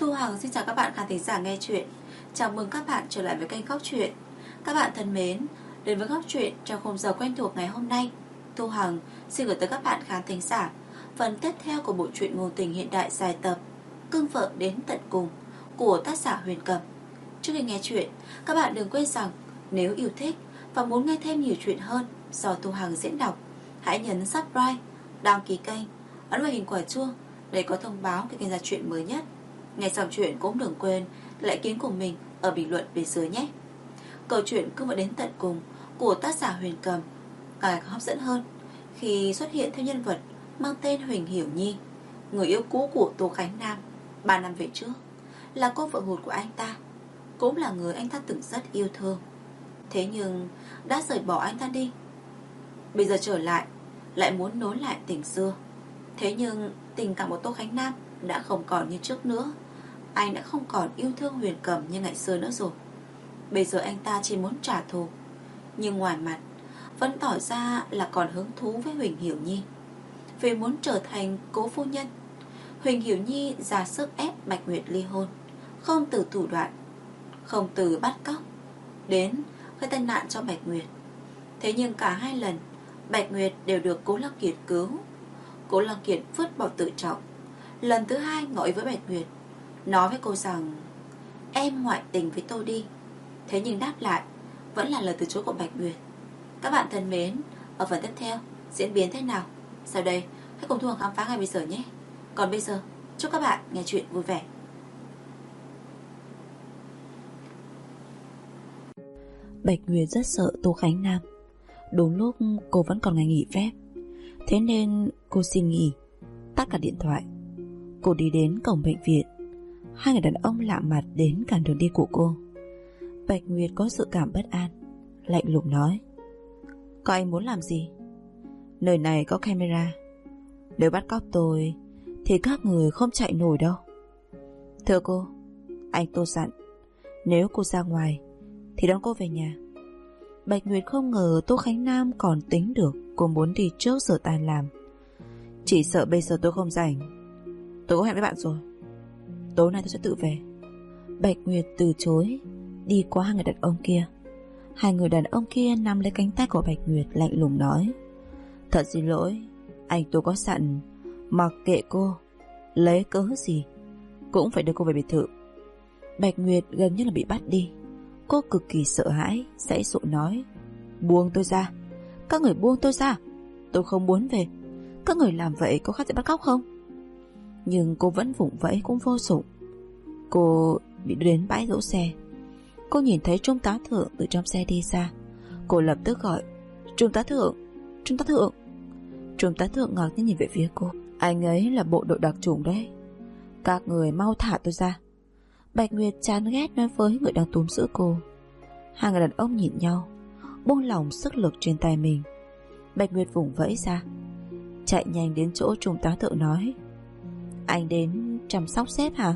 Thu Hằng xin chào các bạn khán thính giả nghe chuyện. Chào mừng các bạn trở lại với kênh Góc Chuyện. Các bạn thân mến, đến với Góc Chuyện trong khung giờ quen thuộc ngày hôm nay, Thu Hằng xin gửi tới các bạn khán thính giả phần tiếp theo của bộ truyện ngôn tình hiện đại dài tập Cưng Vợ Đến Tận Cùng của tác giả Huyền Cầm. Trước khi nghe chuyện, các bạn đừng quên rằng nếu yêu thích và muốn nghe thêm nhiều chuyện hơn do Thu Hằng diễn đọc, hãy nhấn subscribe, đăng ký kênh, ấn vào hình quả chuông để có thông báo khi kênh ra chuyện mới nhất. Nghe xong chuyện cũng đừng quên lại kiến của mình ở bình luận bên dưới nhé. Câu chuyện Cưng Vợ Đến Tận Cùng của tác giả Huyền Cầm càng hấp dẫn hơn khi xuất hiện theo nhân vật mang tên Huỳnh Hiểu Nhi, người yêu cũ của Tô Khánh Nam 3 năm về trước, là cô vợ hụt của anh ta, cũng là người anh ta từng rất yêu thương. Thế nhưng đã rời bỏ anh ta đi. Bây giờ trở lại muốn nối lại tình xưa. Thế nhưng tình cảm của Tô Khánh Nam đã không còn như trước nữa. Anh đã không còn yêu thương Huyền Cầm như ngày xưa nữa rồi. Bây giờ anh ta chỉ muốn trả thù, nhưng ngoài mặt vẫn tỏ ra là còn hứng thú với Huỳnh Hiểu Nhi, vì muốn trở thành cố phu nhân. Huỳnh Hiểu Nhi ra sức ép Bạch Nguyệt ly hôn, không từ thủ đoạn, không từ bắt cóc, đến gây tai nạn cho Bạch Nguyệt. Thế nhưng cả hai lần Bạch Nguyệt đều được Cố Lăng Kiệt cứu. Cố Lăng Kiệt vứt bỏ tự trọng. Lần thứ hai ngỏ ý với Bạch Nguyệt, nói với cô rằng em ngoại tình với tôi đi. Thế nhưng đáp lại vẫn là lời từ chối của Bạch Nguyệt. Các bạn thân mến, ở phần tiếp theo diễn biến thế nào? Sau đây hãy cùng Thu Hằng khám phá ngay bây giờ nhé. Còn bây giờ chúc các bạn nghe chuyện vui vẻ. Bạch Nguyệt rất sợ Tô Khánh Nam. Đúng lúc cô vẫn còn ngày nghỉ phép, thế nên cô xin nghỉ, tắt cả điện thoại. Cô đi đến cổng bệnh viện. Hai người đàn ông lạ mặt đến cản đường đi của cô. Bạch Nguyệt có sự cảm bất an, lạnh lùng nói: các anh muốn làm gì? Nơi này có camera, nếu bắt cóc tôi thì các người không chạy nổi đâu. Thưa cô, anh Tô dặn nếu cô ra ngoài thì đón cô về nhà. Bạch Nguyệt không ngờ Tô Khánh Nam còn tính được cô muốn đi trước giờ tan làm. Chỉ sợ bây giờ tôi không rảnh, tôi có hẹn với bạn rồi, tối nay tôi sẽ tự về. Bạch Nguyệt từ chối, đi qua hai người đàn ông kia. Hai người đàn ông kia nắm lấy cánh tay của Bạch Nguyệt, lạnh lùng nói: thật xin lỗi, anh tôi có sẵn, mặc kệ cô lấy cớ gì cũng phải đưa cô về biệt thự. Bạch Nguyệt gần như là bị bắt đi. Cô cực kỳ sợ hãi, giãy giụa nói: buông tôi ra, các người buông tôi ra, tôi không muốn về. Các người làm vậy có khác gì bắt cóc không? Nhưng cô vẫn vùng vẫy cũng vô dụng. Cô bị đưa đến bãi đỗ xe. Cô nhìn thấy Trung tá Thượng từ trong xe đi ra. Cô lập tức gọi: Trung tá Thượng, Trung tá Thượng. Trung tá Thượng ngạc nhiên nhìn về phía cô: anh ấy là bộ đội đặc chủng đấy, các người mau thả tôi ra. Bạch Nguyệt chán ghét nói với người đang túm giữ cô. Hai người đàn ông nhìn nhau, buông lỏng sức lực trên tay mình. Bạch Nguyệt vùng vẫy ra, chạy nhanh đến chỗ Trung tá Thượng nói: anh đến chăm sóc sếp hả?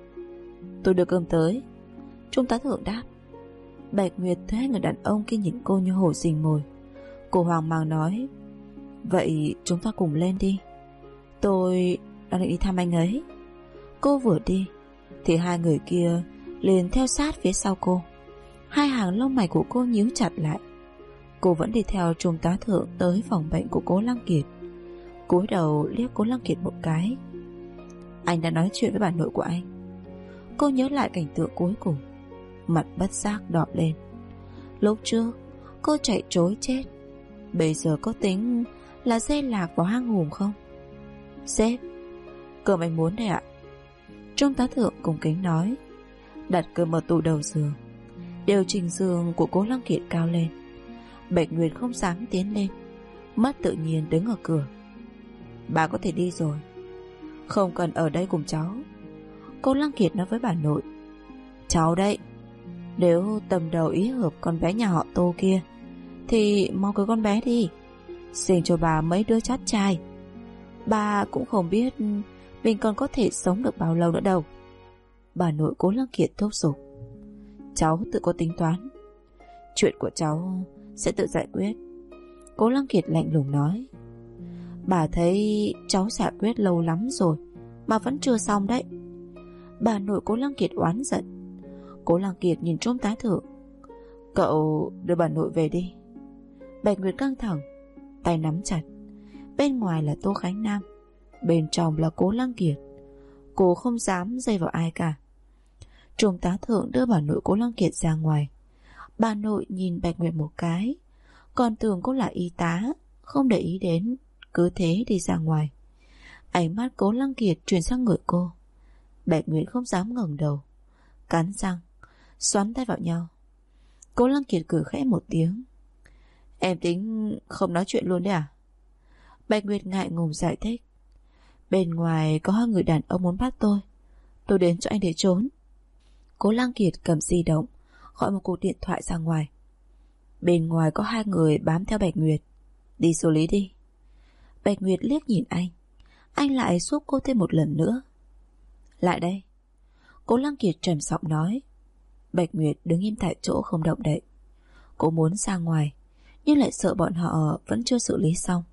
Tôi đưa cơm tới, Trung tá Thượng đáp. Bạch Nguyệt thấy hai người đàn ông kia nhìn cô như hổ rình mồi. Cô hoang mang nói: vậy chúng ta cùng lên đi, tôi đang định đi thăm anh ấy. Cô vừa đi thì hai người kia liền theo sát phía sau cô. Hai hàng lông mày của cô nhíu chặt lại. Cô vẫn đi theo Trung tá Thượng tới phòng bệnh của Cố Lăng Kiệt. Cúi đầu liếc Cố Lăng Kiệt một cái. Anh đã nói chuyện với bà nội của anh. Cô nhớ lại cảnh tượng cuối cùng, mặt bất giác đỏ lên. Lúc trước cô chạy trối chết, bây giờ có tính là dê lạc vào hang hùm không? Sếp, cơm anh muốn đây ạ. Trung tá Thượng cung kính nói. Đặt cơm ở tủ đầu giường. Điều chỉnh giường của Cố Lăng Kiệt cao lên. Bạch Nguyệt không dám tiến lên, mất tự nhiên đứng ở cửa. Bà có thể đi rồi, không cần ở đây cùng cháu. Cố Lăng Kiệt nói với bà nội: cháu đây, nếu tầm đầu ý hợp con bé nhà họ Tô kia thì mau cưới con bé đi, sinh cho bà mấy đứa chát trai. Bà cũng không biết mình còn có thể sống được bao lâu nữa đâu. Bà nội Cố Lăng Kiệt thúc giục. Cháu tự có tính toán, chuyện của cháu sẽ tự giải quyết. Cố Lăng Kiệt lạnh lùng nói. Bà thấy cháu giải quyết lâu lắm rồi mà vẫn chưa xong đấy. Bà nội Cố Lăng Kiệt oán giận. Cố Lăng Kiệt nhìn Trung tá thượng. Cậu đưa bà nội về đi. Bạch Nguyệt căng thẳng, tay nắm chặt. Bên ngoài là Tô Khánh Nam, bên trong là Cố Lăng Kiệt. Cô không dám dây vào ai cả. Trung tá thượng đưa bà nội Cố Lăng Kiệt ra ngoài. Bà nội nhìn Bạch Nguyệt một cái, còn tưởng cô là y tá, không để ý đến, cứ thế đi ra ngoài. Ánh mắt Cố Lăng Kiệt chuyển sang người cô. Bạch Nguyệt không dám ngẩng đầu, cắn răng, xoắn tay vào nhau. Cố Lăng Kiệt cười khẽ một tiếng. Em tính không nói chuyện luôn đấy à? Bạch Nguyệt ngại ngùng giải thích. Bên ngoài có hai người đàn ông muốn bắt tôi đến cho anh để trốn. Cố Lăng Kiệt cầm di động, gọi một cuộc điện thoại ra ngoài. Bên ngoài có hai người bám theo Bạch Nguyệt. Đi xử lý đi. Bạch Nguyệt liếc nhìn anh lại giúp cô thêm một lần nữa. Lại đây. Cố Lăng Kiệt trầm giọng nói. Bạch Nguyệt đứng im tại chỗ không động đậy. Cô muốn ra ngoài, nhưng lại sợ bọn họ vẫn chưa xử lý xong.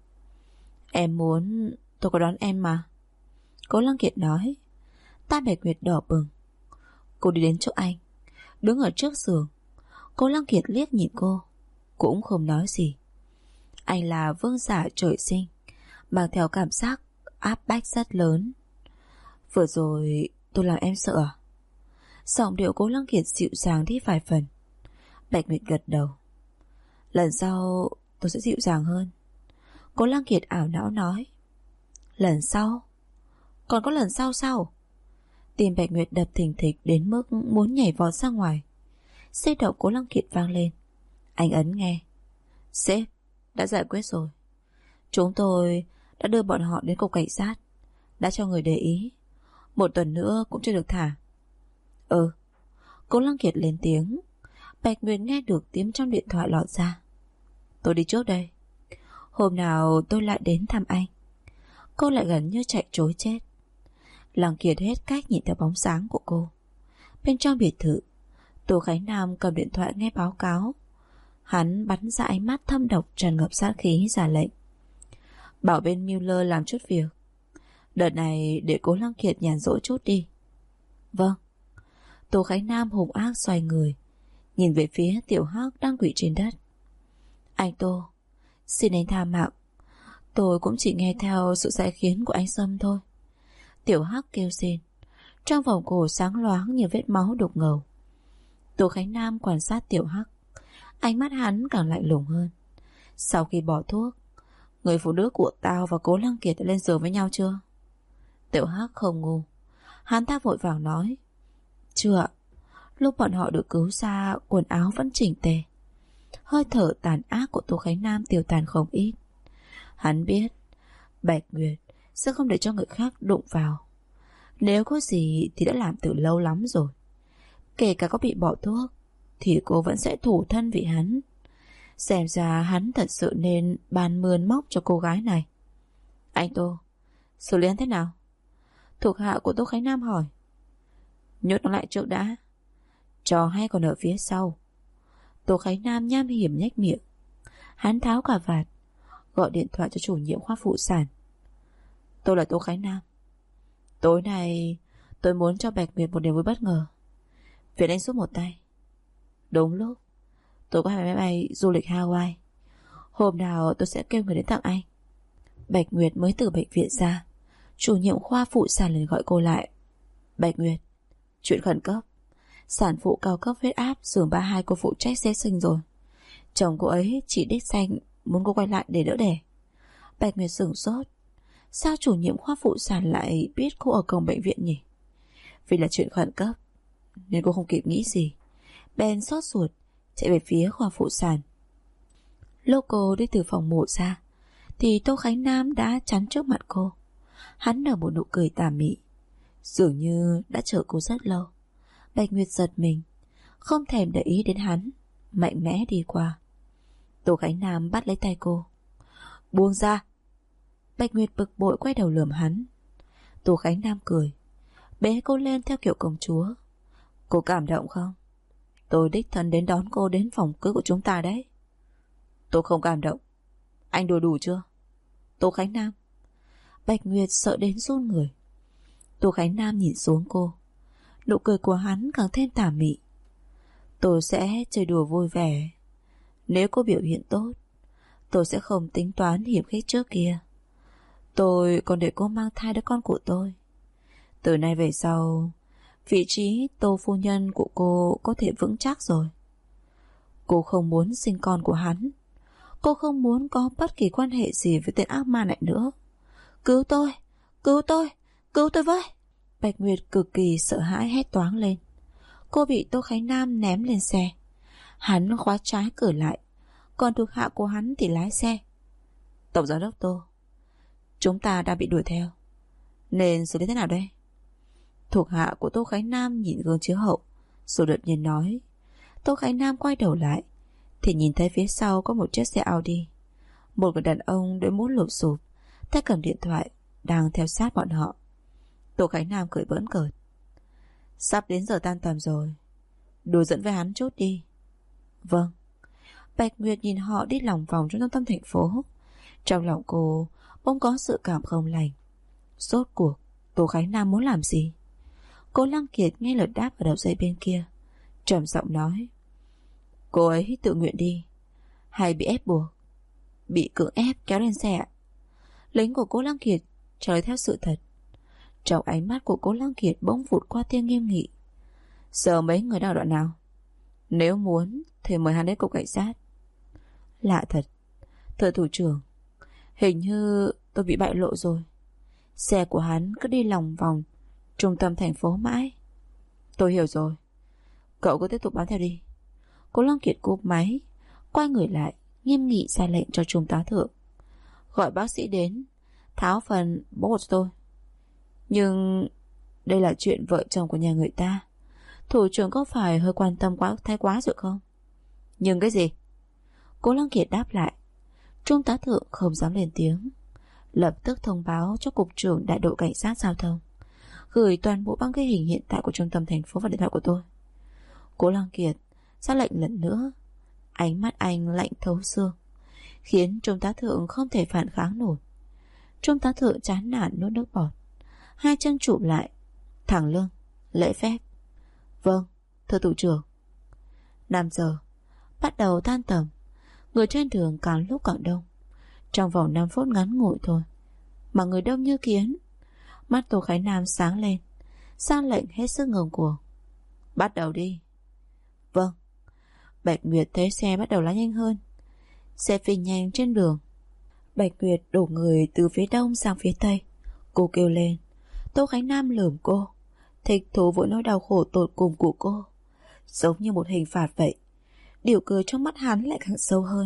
Em muốn... Tôi có đón em mà. Cố Lăng Kiệt nói. Tai Bạch Nguyệt đỏ bừng. Cô đi đến chỗ anh, đứng ở trước giường. Cố Lăng Kiệt liếc nhìn cô, cũng không nói gì. Anh là vương giả trời sinh, mang theo cảm giác áp bách rất lớn. Vừa rồi tôi làm em sợ à? Giọng điệu Cố Lăng Kiệt dịu dàng đi vài phần. Bạch Nguyệt gật đầu. Lần sau tôi sẽ dịu dàng hơn. Cố Lăng Kiệt ảo não nói. Lần sau? Còn có lần sau sao? Tim Bạch Nguyệt đập thình thịch đến mức muốn nhảy vọt ra ngoài. Dây động Cố Lăng Kiệt vang lên. Anh ấn nghe. Sếp, đã giải quyết rồi. Chúng tôi đã đưa bọn họ đến cục cảnh sát, đã cho người để ý. 1 tuần nữa cũng chưa được thả. Cố Lăng Kiệt lên tiếng. Bạch Nguyệt nghe được tiếng trong điện thoại lọt ra. Tôi đi trước đây. Hôm nào tôi lại đến thăm anh. Cô lại gần như chạy trối chết. Lăng Kiệt hết cách nhìn theo bóng sáng của cô. Bên trong biệt thự, Tô Khánh Nam cầm điện thoại nghe báo cáo. Hắn bắn ra ánh mắt thâm độc tràn ngập sát khí ra lệnh. Bảo bên Mueller làm chút việc. Đợt này để Cố Lăng Kiệt nhàn rỗi chút đi. Vâng. Tô Khánh Nam hùng ác xoay người, nhìn về phía Tiểu Hắc đang quỵ trên đất. Anh Tô, xin anh tha mạng. Tôi cũng chỉ nghe theo sự sai khiến của anh Sâm thôi. Tiểu Hắc kêu xin. Trong vòng cổ sáng loáng như vết máu đục ngầu. Tô Khánh Nam quan sát Tiểu Hắc. Ánh mắt hắn càng lạnh lùng hơn. Sau khi bỏ thuốc, người phụ nữ của tao và Cố Lăng Kiệt đã lên giường với nhau chưa? Tiểu Hắc không ngu. Hắn ta vội vàng nói. Chưa ạ. Lúc bọn họ được cứu ra, quần áo vẫn chỉnh tề. Hơi thở tàn ác của Tô Khánh Nam tiêu tàn không ít. Hắn biết Bạch Nguyệt sẽ không để cho người khác đụng vào. Nếu có gì thì đã làm từ lâu lắm rồi. Kể cả có bị bỏ thuốc thì cô vẫn sẽ thủ thân vì hắn. Xem ra hắn thật sự nên bàn mườn móc cho cô gái này. Anh Tô, xử lý hắn thế nào? Thuộc hạ của Tô Khánh Nam hỏi. Nhốt nó lại trước đã. Trò hay còn ở phía sau. Tô Khánh Nam nham hiểm nhếch miệng. Hắn tháo cà vạt, gọi điện thoại cho chủ nhiệm khoa phụ sản. Tôi là Tô Khánh Nam. Tối nay tôi muốn cho Bạch Nguyệt một niềm vui bất ngờ. Phiền anh giúp một tay. Đúng lúc tôi có 2 máy bay du lịch Hawaii. Hôm nào tôi sẽ kêu người đến tặng anh. Bạch Nguyệt mới từ bệnh viện ra. Chủ nhiệm khoa phụ sản liền gọi cô lại. Bạch Nguyệt, chuyện khẩn cấp. Sản phụ cao cấp huyết áp giường 32 cô phụ trách sẽ sinh rồi. Chồng cô ấy chỉ đích danh muốn cô quay lại để đỡ đẻ. Bạch Nguyệt sửng sốt. Sao chủ nhiệm khoa phụ sản lại biết cô ở cổng bệnh viện nhỉ? Vì là chuyện khẩn cấp nên cô không kịp nghĩ gì, bèn sốt ruột chạy về phía khoa phụ sản. Lúc cô đi từ phòng mổ ra thì Tô Khánh Nam đã chắn trước mặt cô. Hắn nở một nụ cười tà mị, dường như đã chờ cô rất lâu. Bạch Nguyệt giật mình, không thèm để ý đến hắn, mạnh mẽ đi qua. Tô Khánh Nam bắt lấy tay cô. Buông ra. Bạch Nguyệt bực bội quay đầu lườm hắn. Tô Khánh Nam cười, bế cô lên theo kiểu công chúa. Cô cảm động không? Tôi đích thân đến đón cô đến phòng cưới của chúng ta đấy. Tôi không cảm động. Anh đùa đủ chưa? Tô Khánh Nam. Bạch Nguyệt sợ đến run người. Tô Khánh Nam nhìn xuống cô. Nụ cười của hắn càng thêm tà mị. Tôi sẽ chơi đùa vui vẻ. Nếu cô biểu hiện tốt, tôi sẽ không tính toán hiểm khích trước kia. Tôi còn để cô mang thai đứa con của tôi. Từ nay về sau, vị trí Tô phu nhân của cô có thể vững chắc rồi. Cô không muốn sinh con của hắn. Cô không muốn có bất kỳ quan hệ gì với tên ác ma này nữa. Cứu tôi! Cứu tôi! Cứu tôi với! Bạch Nguyệt cực kỳ sợ hãi hét toáng lên. Cô bị Tô Khánh Nam ném lên xe. Hắn khóa trái cửa lại, còn thuộc hạ của hắn thì lái xe. Tổng giám đốc Tô, chúng ta đang bị đuổi theo, nên xử lý thế nào đây? Thuộc hạ của Tô Khánh Nam nhìn gương chiếu hậu, rồi đột nhiên nói. Tô Khánh Nam quay đầu lại thì nhìn thấy phía sau có một chiếc xe Audi. Một người đàn ông đội mũ lụp xụp, tay cầm điện thoại, đang theo sát bọn họ. Tô Khánh Nam cười bỡn cợt. Sắp đến giờ tan tầm rồi, đùa giỡn với hắn chút đi. Vâng. Bạch Nguyệt nhìn họ đi lòng vòng trong trung tâm thành phố. Trong lòng cô bỗng có sự cảm không lành. Rốt cuộc Tô Khánh Nam muốn làm gì? Cô Lăng Kiệt nghe lời đáp ở đầu dây bên kia, trầm giọng nói. Cô ấy tự nguyện đi, hay bị ép buộc? Bị cưỡng ép kéo lên xe ạ. Lính của cô Lăng Kiệt trả lời theo sự thật. Trong ánh mắt của cô Lăng Kiệt bỗng vụt qua tia nghiêm nghị. Giờ mấy người đang ở đoạn nào? Nếu muốn thì mời hắn đến cục cảnh sát. Lạ thật, thưa thủ trưởng, hình như tôi bị bại lộ rồi. Xe của hắn cứ đi lòng vòng trung tâm thành phố mãi. Tôi hiểu rồi, cậu cứ tiếp tục bám theo đi. Cô Lăng Kiệt cúp máy, quay người lại, nghiêm nghị ra lệnh cho trung tá thượng. Gọi bác sĩ đến, tháo phần bóc cho tôi. Nhưng đây là chuyện vợ chồng của nhà người ta, thủ trưởng có phải hơi quan tâm thái quá rồi không? Nhưng cái gì? Cô Lăng Kiệt đáp lại. Trung tá thượng không dám lên tiếng, lập tức thông báo cho cục trưởng đại đội cảnh sát giao thông, gửi toàn bộ băng ghi hình hiện tại của trung tâm thành phố vào điện thoại của tôi. Cô Lăng Kiệt ra lệnh lần nữa. Ánh mắt anh lạnh thấu xương, khiến trung tá thượng không thể phản kháng nổi. Trung tá thượng chán nản nuốt nước bọt, hai chân chụp lại, thẳng lưng, lễ phép. Vâng, thưa thủ trưởng. 5 giờ bắt đầu tan tầm. Người trên đường càng lúc càng đông. Trong vòng 5 phút ngắn ngủi thôi mà người đông như kiến. Mắt Tô Khánh Nam sáng lên, ra lệnh hết sức ngông cuồng. Bắt đầu đi. Vâng. Bạch Nguyệt thấy xe bắt đầu lái nhanh hơn. Xe phi nhanh trên đường. Bạch Nguyệt đổ người từ phía đông sang phía tây. Cô kêu lên. Tô Khánh Nam lườm cô, thích thú với nỗi đau khổ tột cùng của cô, giống như một hình phạt vậy. Điều cười trong mắt hắn lại càng sâu hơn.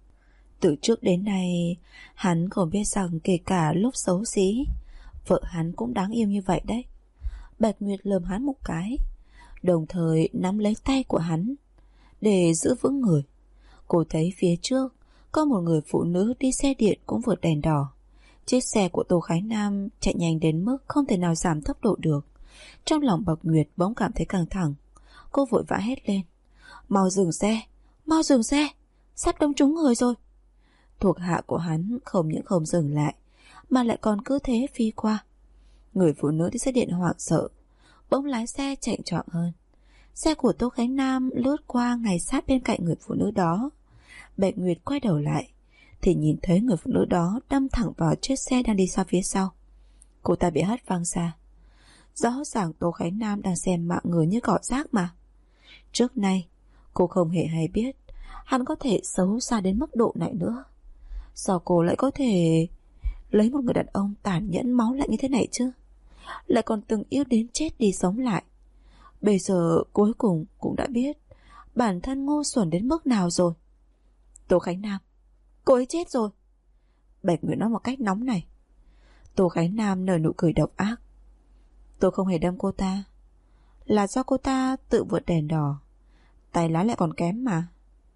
Từ trước đến nay, hắn không biết rằng kể cả lúc xấu xí, vợ hắn cũng đáng yêu như vậy đấy. Bạch Nguyệt lườm hắn một cái, đồng thời nắm lấy tay của hắn để giữ vững người. Cô thấy phía trước có một người phụ nữ đi xe điện cũng vượt đèn đỏ. Chiếc xe của Tô Khánh Nam chạy nhanh đến mức không thể nào giảm tốc độ được. Trong lòng Bạch Nguyệt bỗng cảm thấy căng thẳng. Cô vội vã hét lên. Mau dừng xe, mau dừng xe, sắp đâm trúng người rồi. Thuộc hạ của hắn không những không dừng lại, mà lại còn cứ thế phi qua. Người phụ nữ đi xe điện hoảng sợ, bỗng lái xe chạy trọn hơn. Xe của Tô Khánh Nam lướt qua ngay sát bên cạnh người phụ nữ đó. Bạch Nguyệt quay đầu lại thì nhìn thấy người phụ nữ đó đâm thẳng vào chiếc xe đang đi sau phía sau. Cô ta bị hất văng ra. Rõ ràng Tô Khánh Nam đang xem mạng người như cỏ rác mà. Trước nay cô không hề hay biết hắn có thể xấu xa đến mức độ này nữa. Sao cô lại có thể lấy một người đàn ông tàn nhẫn máu lạnh như thế này chứ? Lại còn từng yêu đến chết đi sống lại. Bây giờ cuối cùng cũng đã biết bản thân ngu xuẩn đến mức nào rồi. Tô Khánh Nam, cô ấy chết rồi. Bạch Nguyệt nói một cách nóng này. Tô Khánh Nam nở nụ cười độc ác. Tôi không hề đâm cô ta, là do cô ta tự vượt đèn đỏ, tay lái lại còn kém mà.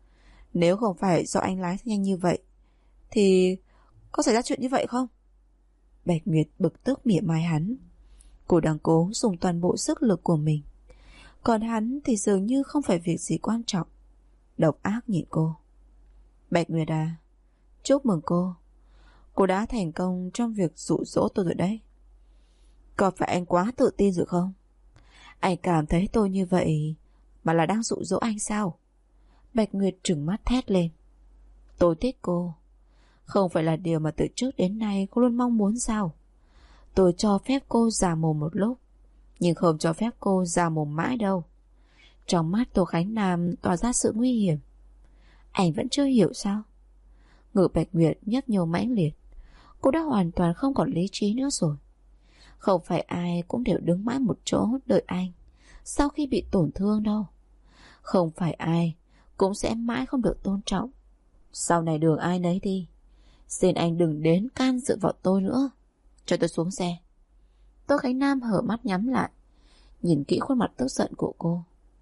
Nếu không phải do anh lái nhanh như vậy thì có xảy ra chuyện như vậy không? Bạch Nguyệt bực tức mỉa mai hắn. Cô đang cố dùng toàn bộ sức lực của mình, còn hắn thì dường như không phải việc gì quan trọng. Độc ác nhìn cô. Bạch Nguyệt à, chúc mừng cô. Cô đã thành công trong việc dụ dỗ tôi rồi đấy. Có phải anh quá tự tin rồi không? Anh cảm thấy tôi như vậy mà là đang dụ dỗ anh sao? Bạch Nguyệt trừng mắt thét lên. Tôi thích cô, không phải là điều mà từ trước đến nay cô luôn mong muốn sao? Tôi cho phép cô già mồm một lúc, nhưng không cho phép cô già mồm mãi đâu. Trong mắt Tô Khánh Nam tỏa ra sự nguy hiểm. Anh vẫn chưa hiểu sao? Ngực Bạch Nguyệt nhấp nhô mãnh liệt. Cô đã hoàn toàn không còn lý trí nữa rồi. Không phải ai cũng đều đứng mãi một chỗ đợi anh sau khi bị tổn thương đâu. Không phải ai cũng sẽ mãi không được tôn trọng. Sau này đường ai nấy đi. Xin anh đừng đến can dự vào tôi nữa. Cho tôi xuống xe. Tô Khánh Nam hở mắt nhắm lại, nhìn kỹ khuôn mặt tức giận của cô.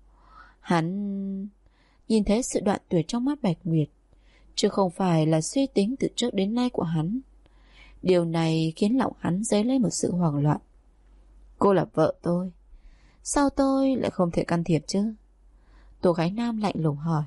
Hắn nhìn thấy sự đoạn tuyệt trong mắt Bạch Nguyệt, chứ không phải là suy tính từ trước đến nay của hắn. Điều này khiến lòng hắn dấy lên một sự hoảng loạn. Cô là vợ tôi, sao tôi lại không thể can thiệp chứ? Tô Khánh Nam lạnh lùng hỏi.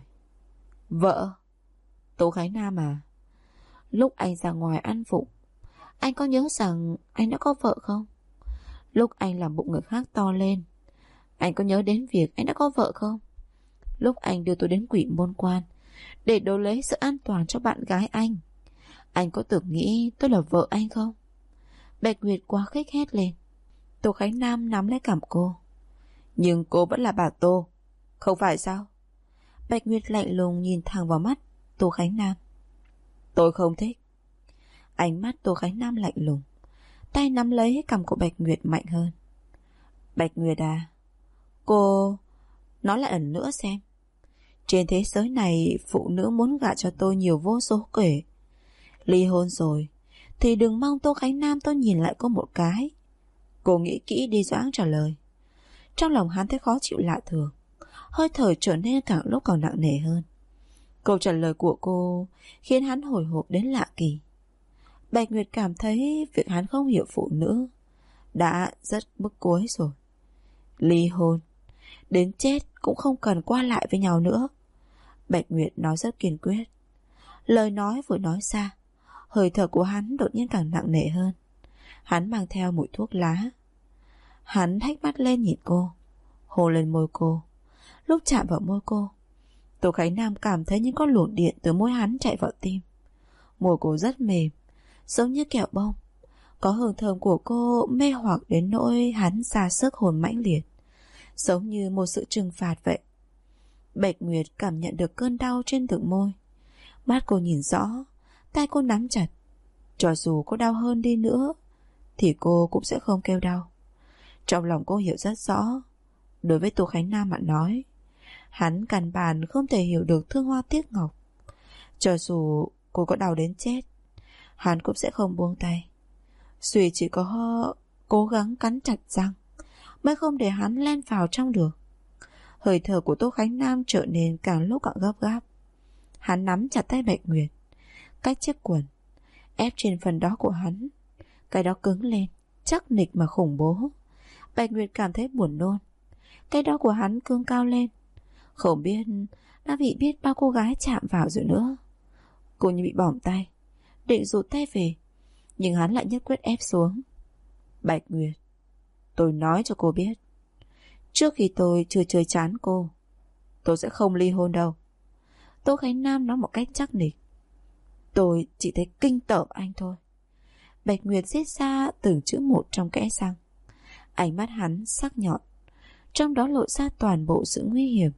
Vợ? Tô Khánh Nam à, lúc anh ra ngoài ăn vụng, anh có nhớ rằng anh đã có vợ không? Lúc anh làm bụng người khác to lên, anh có nhớ đến việc anh đã có vợ không? Lúc anh đưa tôi đến Quỷ Môn Quan để đấu lấy sự an toàn cho bạn gái anh có tưởng nghĩ tôi là vợ anh không? Bạch Nguyệt quá khích hét lên. Tô Khánh Nam nắm lấy cằm cô. Nhưng cô vẫn là bà Tô, không phải sao? Bạch Nguyệt lạnh lùng nhìn thẳng vào mắt Tô Khánh Nam. Tôi không thích. Ánh mắt Tô Khánh Nam lạnh lùng, tay nắm lấy cằm của Bạch Nguyệt mạnh hơn. Bạch Nguyệt à, cô nói lại lần nữa xem. Trên thế giới này phụ nữ muốn gả cho tôi nhiều vô số kể. Ly hôn rồi thì đừng mong Tô Khánh Nam tôi nhìn lại cô một cái. Cô nghĩ kỹ đi Doãn trả lời. Trong lòng hắn thấy khó chịu lạ thường, hơi thở trở nên càng lúc càng nặng nề hơn. Câu trả lời của cô khiến hắn hồi hộp đến lạ kỳ. Bạch Nguyệt cảm thấy việc hắn không hiểu phụ nữ đã rất bức cuối rồi. Ly hôn, đến chết cũng không cần qua lại với nhau nữa. Bạch Nguyệt nói rất kiên quyết. Lời nói vừa nói ra, hơi thở của hắn đột nhiên càng nặng nề hơn. Hắn mang theo mùi thuốc lá. Hắn hách mắt lên nhìn cô, hôn lên môi cô. Lúc chạm vào môi cô, Tô Khánh Nam cảm thấy những con luồng điện từ môi hắn chạy vào tim. Môi cô rất mềm, giống như kẹo bông. Có hương thơm của cô mê hoặc đến nỗi hắn ra sức hồn mãnh liệt, giống như một sự trừng phạt vậy. Bạch Nguyệt cảm nhận được cơn đau trên từng môi. Mắt cô nhìn rõ, tay cô nắm chặt. Cho dù có đau hơn đi nữa thì cô cũng sẽ không kêu đau. Trong lòng cô hiểu rất rõ, đối với Tô Khánh Nam mà nói, hắn căn bản không thể hiểu được thương hoa tiếc ngọc. Cho dù cô có đau đến chết, hắn cũng sẽ không buông tay. Duy chỉ có cố gắng cắn chặt răng mới không để hắn len vào trong được. Hơi thở của Tô Khánh Nam trở nên càng lúc càng gấp gáp. Hắn nắm chặt tay Bạch Nguyệt, cách chiếc quần, ép trên phần đó của hắn. Cái đó cứng lên, chắc nịch mà khủng bố. Bạch Nguyệt cảm thấy buồn nôn. Cái đó của hắn cương cao lên, không biết đã bị biết bao cô gái chạm vào rồi nữa. Cô như bị bỏng tay, định rụt tay về, nhưng hắn lại nhất quyết ép xuống. Bạch Nguyệt, tôi nói cho cô biết, trước khi tôi chưa chơi chán cô, tôi sẽ không ly hôn đâu. Tô Khánh Nam nói một cách chắc nịch. Tôi chỉ thấy kinh tởm anh thôi. Bạch Nguyệt viết ra từng chữ một trong kẽ răng. Ánh mắt hắn sắc nhọn, trong đó lộ ra toàn bộ sự nguy hiểm.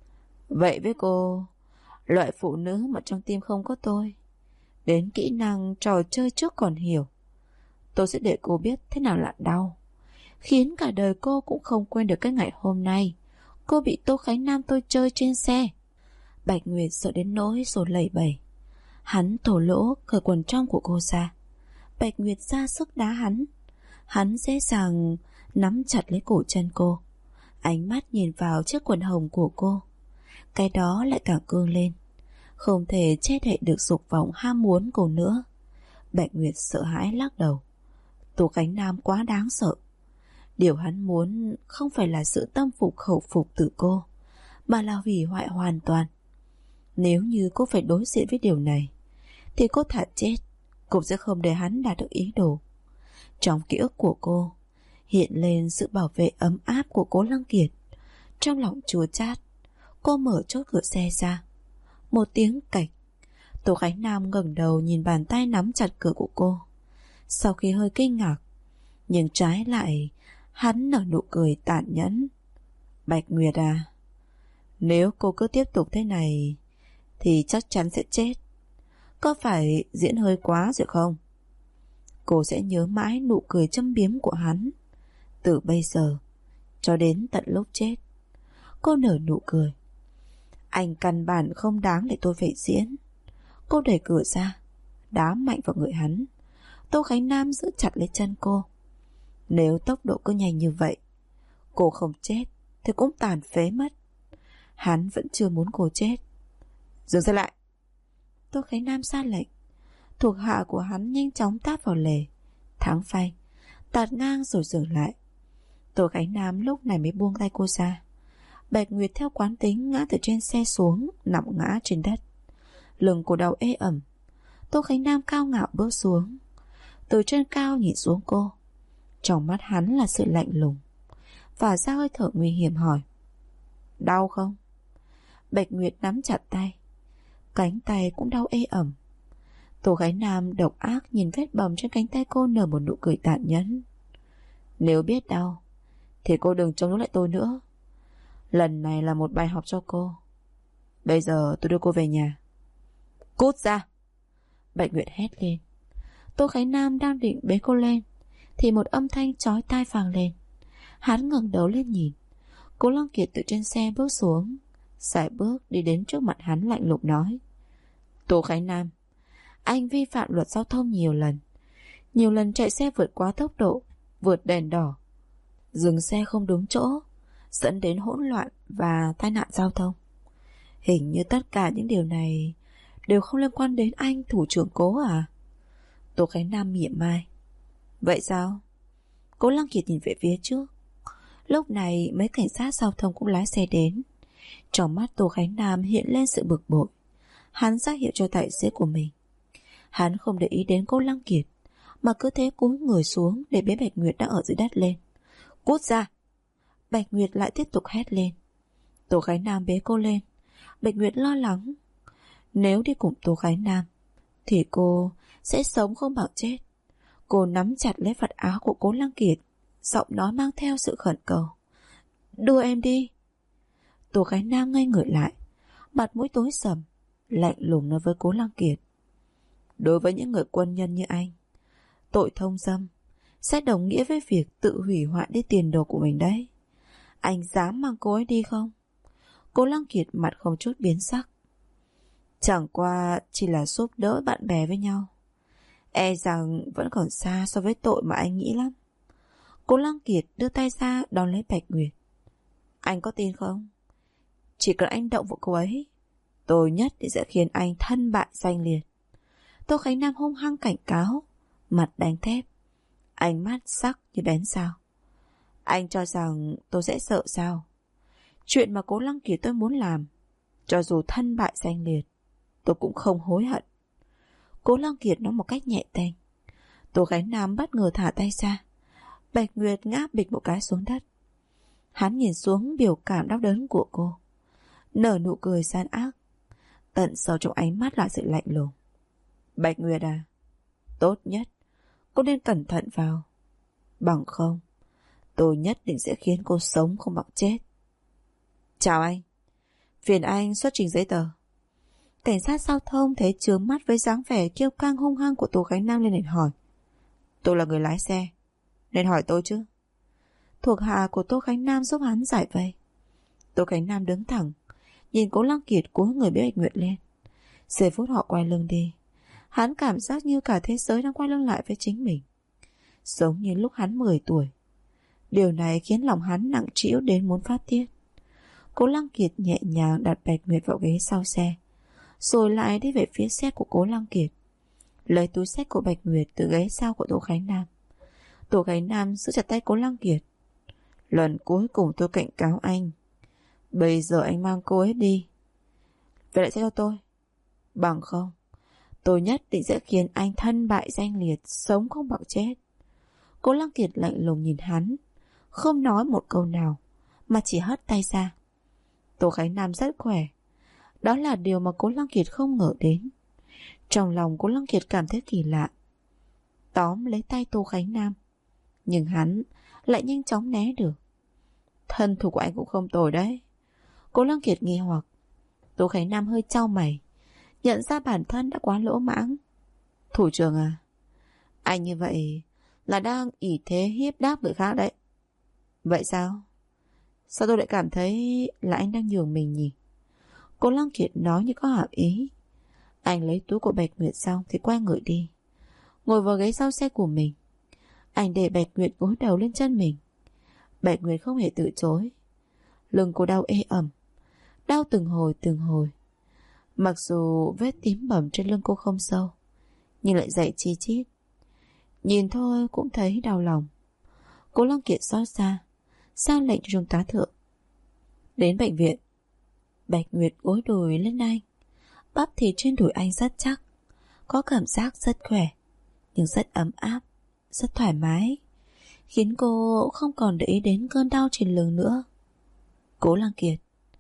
Vậy với cô, loại phụ nữ mà trong tim không có tôi, đến kỹ năng trò chơi trước còn hiểu, tôi sẽ để cô biết thế nào là đau, khiến cả đời cô cũng không quên được cái ngày hôm nay cô bị Tô Khánh Nam tôi chơi trên xe. Bạch Nguyệt sợ đến nỗi run lẩy bẩy. Hắn thổ lỗ cởi quần trong của cô ra. Bạch Nguyệt ra sức đá hắn. Hắn dễ dàng nắm chặt lấy cổ chân cô, ánh mắt nhìn vào chiếc quần hồng của cô. Cái đó lại càng cương lên, không thể che đậy được dục vọng ham muốn cô nữa. Bạch Nguyệt sợ hãi lắc đầu. Tô Khánh Nam quá đáng sợ. Điều hắn muốn không phải là sự tâm phục khẩu phục từ cô, mà là hủy hoại hoàn toàn. Nếu như cô phải đối diện với điều này, thì cô thà chết cũng sẽ không để hắn đạt được ý đồ. Trong ký ức của cô hiện lên sự bảo vệ ấm áp của Cố Lăng Kiệt. Trong lòng chua chát, cô mở chốt cửa xe ra. Một tiếng cạch. Tô Khánh Nam ngẩng đầu nhìn bàn tay nắm chặt cửa của cô. Sau khi hơi kinh ngạc, nhưng trái lại hắn nở nụ cười tàn nhẫn. Bạch Nguyệt à, nếu cô cứ tiếp tục thế này thì chắc chắn sẽ chết. Có phải diễn hơi quá rồi không? Cô sẽ nhớ mãi nụ cười châm biếm của hắn, từ bây giờ cho đến tận lúc chết. Cô nở nụ cười. Anh căn bản không đáng để tôi phải diễn. Cô đẩy cửa ra, đá mạnh vào người hắn. Tô Khánh Nam giữ chặt lấy chân cô. Nếu tốc độ cứ nhanh như vậy, cô không chết thì cũng tàn phế mất. Hắn vẫn chưa muốn cô chết. Dừng xe lại. Tô Khánh Nam ra lệnh. Thuộc hạ của hắn nhanh chóng tát vào lề, thắng phanh, tạt ngang rồi dừng lại. Tô Khánh Nam lúc này mới buông tay cô ra. Bạch Nguyệt theo quán tính ngã từ trên xe xuống, nằm ngã trên đất. Lưng cô đau ê ẩm. Tô Khánh Nam cao ngạo bước xuống, từ trên cao nhìn xuống cô. Trong mắt hắn là sự lạnh lùng và ra hơi thở nguy hiểm hỏi: Đau không? Bạch Nguyệt nắm chặt tay, cánh tay cũng đau ê ẩm. Tô Khánh Nam độc ác nhìn vết bầm trên cánh tay cô, nở một nụ cười tàn nhẫn. Nếu biết đau thì cô đừng chống đối lại tôi nữa. Lần này là một bài học cho cô. Bây giờ tôi đưa cô về nhà. Cút ra! Bạch Nguyệt hét lên. Tô Khánh Nam đang định bế cô lên thì một âm thanh chói tai vang lên. Hắn ngẩng đầu lên nhìn. Cố Lăng Kiệt từ trên xe bước xuống, sải bước đi đến trước mặt hắn, lạnh lùng nói: Tô Khánh Nam, anh vi phạm luật giao thông nhiều lần chạy xe vượt quá tốc độ, vượt đèn đỏ, dừng xe không đúng chỗ, dẫn đến hỗn loạn và tai nạn giao thông. Hình như tất cả những điều này đều không liên quan đến anh, thủ trưởng Cố à? Tô Khánh Nam mỉa mai. Vậy sao? Cố Lăng Kiệt nhìn về phía trước. Lúc này mấy cảnh sát giao thông cũng lái xe đến. Trong mắt Tô Khánh Nam hiện lên sự bực bội. Hắn ra hiệu cho tài xế của mình. Hắn không để ý đến Cố Lăng Kiệt, mà cứ thế cúi người xuống để bế Bạch Nguyệt đang ở dưới đất lên. Cút ra! Bạch Nguyệt lại tiếp tục hét lên. Tô Khánh Nam bế cô lên. Bạch Nguyệt lo lắng. Nếu đi cùng Tô Khánh Nam thì cô sẽ sống không bằng chết. Cô nắm chặt lấy vạt áo của Cố Lăng Kiệt, giọng nói mang theo sự khẩn cầu. Đưa em đi! Tô Khánh Nam ngây người lại, mặt mũi tối sầm, lạnh lùng nói với Cố Lăng Kiệt. Đối với những người quân nhân như anh, tội thông dâm sẽ đồng nghĩa với việc tự hủy hoại đi tiền đồ của mình đấy. Anh dám mang cô ấy đi không? Cố Lăng Kiệt mặt không chút biến sắc. Chẳng qua chỉ là giúp đỡ bạn bè với nhau. E rằng vẫn còn xa so với tội mà anh nghĩ lắm. Cố Lăng Kiệt đưa tay ra đón lấy Bạch Nguyệt. Anh có tin không? Chỉ cần anh động vào cô ấy, tôi nhất định sẽ khiến anh thân bại danh liệt. Tô Khánh Nam hung hăng cảnh cáo, mặt đánh thép, ánh mắt sắc như bén dao. Anh cho rằng tôi sẽ sợ sao? Chuyện mà Cố Lăng Kiệt tôi muốn làm, cho dù thân bại danh liệt, tôi cũng không hối hận. Cố Lăng Kiệt nói một cách nhẹ tênh. Tô Khánh Nam bất ngờ thả tay ra. Bạch Nguyệt ngã bịch một cái xuống đất. Hắn nhìn xuống biểu cảm đau đớn của cô, nở nụ cười gian ác. Tận sâu trong ánh mắt là sự lạnh lùng. Bạch Nguyệt à, tốt nhất cô nên cẩn thận vào. Bằng không, tôi nhất định sẽ khiến cô sống không bằng chết. Chào anh, phiền anh xuất trình giấy tờ. Cảnh sát giao thông thấy chướng mắt với dáng vẻ kiêu căng hung hăng của Tô Khánh Nam, lên liền hỏi. Tôi là người lái xe, nên hỏi tôi chứ. Thuộc hạ của Tô Khánh Nam giúp hắn giải vây. Tô Khánh Nam đứng thẳng, nhìn Cố Lăng Kiệt cúi người bế Bạch Nguyệt lên. Giây phút họ quay lưng đi, hắn cảm giác như cả thế giới đang quay lưng lại với chính mình, giống như lúc hắn 10 tuổi. Điều này khiến lòng hắn nặng trĩu đến muốn phát tiết. Cố Lăng Kiệt nhẹ nhàng đặt Bạch Nguyệt vào ghế sau xe, rồi lại đi về phía xe của Cố Lăng Kiệt, lấy túi xách của Bạch Nguyệt từ ghế sau của Tô Khánh Nam. Tô Khánh Nam giữ chặt tay Cố Lăng Kiệt. Lần cuối cùng tôi cảnh cáo anh, bây giờ anh mang cô ấy đi, về lại xe cho tôi. Bằng không, tôi nhất định sẽ khiến anh thân bại danh liệt, sống không bằng chết. Cố Lăng Kiệt lạnh lùng nhìn hắn, không nói một câu nào, mà chỉ hất tay ra. Tô Khánh Nam rất khỏe. Đó là điều mà Cố Lăng Kiệt không ngờ đến. Trong lòng Cố Lăng Kiệt cảm thấy kỳ lạ, tóm lấy tay Tô Khánh Nam, nhưng hắn lại nhanh chóng né được. Thân thủ của anh cũng không tồi đấy. Cố Lăng Kiệt nghi hoặc. Tô Khánh Nam hơi chau mày, nhận ra bản thân đã quá lỗ mãng. Thủ trưởng à, anh như vậy là đang ỷ thế hiếp đáp người khác đấy. Vậy sao? Sao tôi lại cảm thấy là anh đang nhường mình nhỉ? Cố Lăng Kiệt nói như có hàm ý. Anh lấy túi của Bạch Nguyệt xong thì quay người đi, ngồi vào ghế sau xe của mình. Anh để Bạch Nguyệt gối đầu lên chân mình. Bạch Nguyệt không hề từ chối. Lưng cô đau ê ẩm, đau từng hồi từng hồi. Mặc dù vết tím bầm trên lưng cô không sâu, nhưng lại dậy chi chít. Nhìn thôi cũng thấy đau lòng. Cố Lăng Kiệt xót xa, ra lệnh cho trung tá thượng. Đến bệnh viện. Bạch Nguyệt gối đùi lên anh. Bắp thịt trên đùi anh rất chắc, có cảm giác rất khỏe, nhưng rất ấm áp, rất thoải mái, khiến cô không còn để ý đến cơn đau trên lưng nữa. Cố Lăng Kiệt,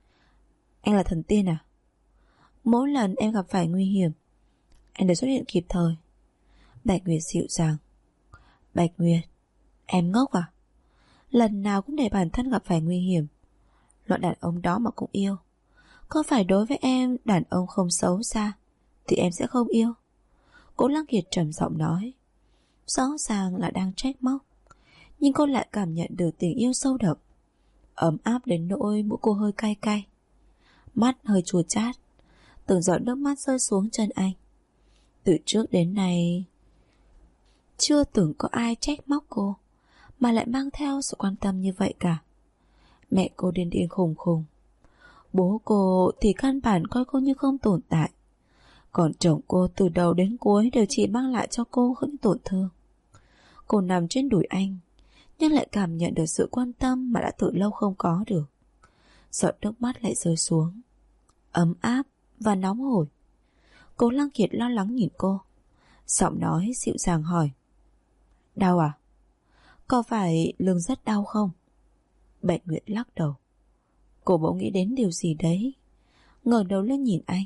anh là thần tiên à? Mỗi lần em gặp phải nguy hiểm, anh đều xuất hiện kịp thời. Bạch Nguyệt dịu dàng. Bạch Nguyệt, em ngốc à? Lần nào cũng để bản thân gặp phải nguy hiểm. Loại đàn ông đó mà cũng yêu. Có phải đối với em đàn ông không xấu xa thì em sẽ không yêu? Cố Lăng Kiệt trầm giọng nói. Rõ ràng là đang trách móc, nhưng cô lại cảm nhận được tình yêu sâu đậm, ấm áp đến nỗi mũi cô hơi cay cay, mắt hơi chua chát. Từng giọt nước mắt rơi xuống chân anh. Từ trước đến nay chưa từng có ai trách móc cô mà lại mang theo sự quan tâm như vậy cả. Mẹ cô điên điên khùng khùng, bố cô thì căn bản coi cô như không tồn tại, còn chồng cô từ đầu đến cuối đều chỉ mang lại cho cô những tổn thương. Cô nằm trên đùi anh, nhưng lại cảm nhận được sự quan tâm mà đã từ lâu không có được. Giọt nước mắt lại rơi xuống, ấm áp và nóng hổi. Cố Lăng Kiệt lo lắng nhìn cô, giọng nói dịu dàng hỏi. Đau à? Có phải lưng rất đau không? Bạch Nguyệt lắc đầu. Cô bỗng nghĩ đến điều gì đấy, ngẩng đầu lên nhìn anh.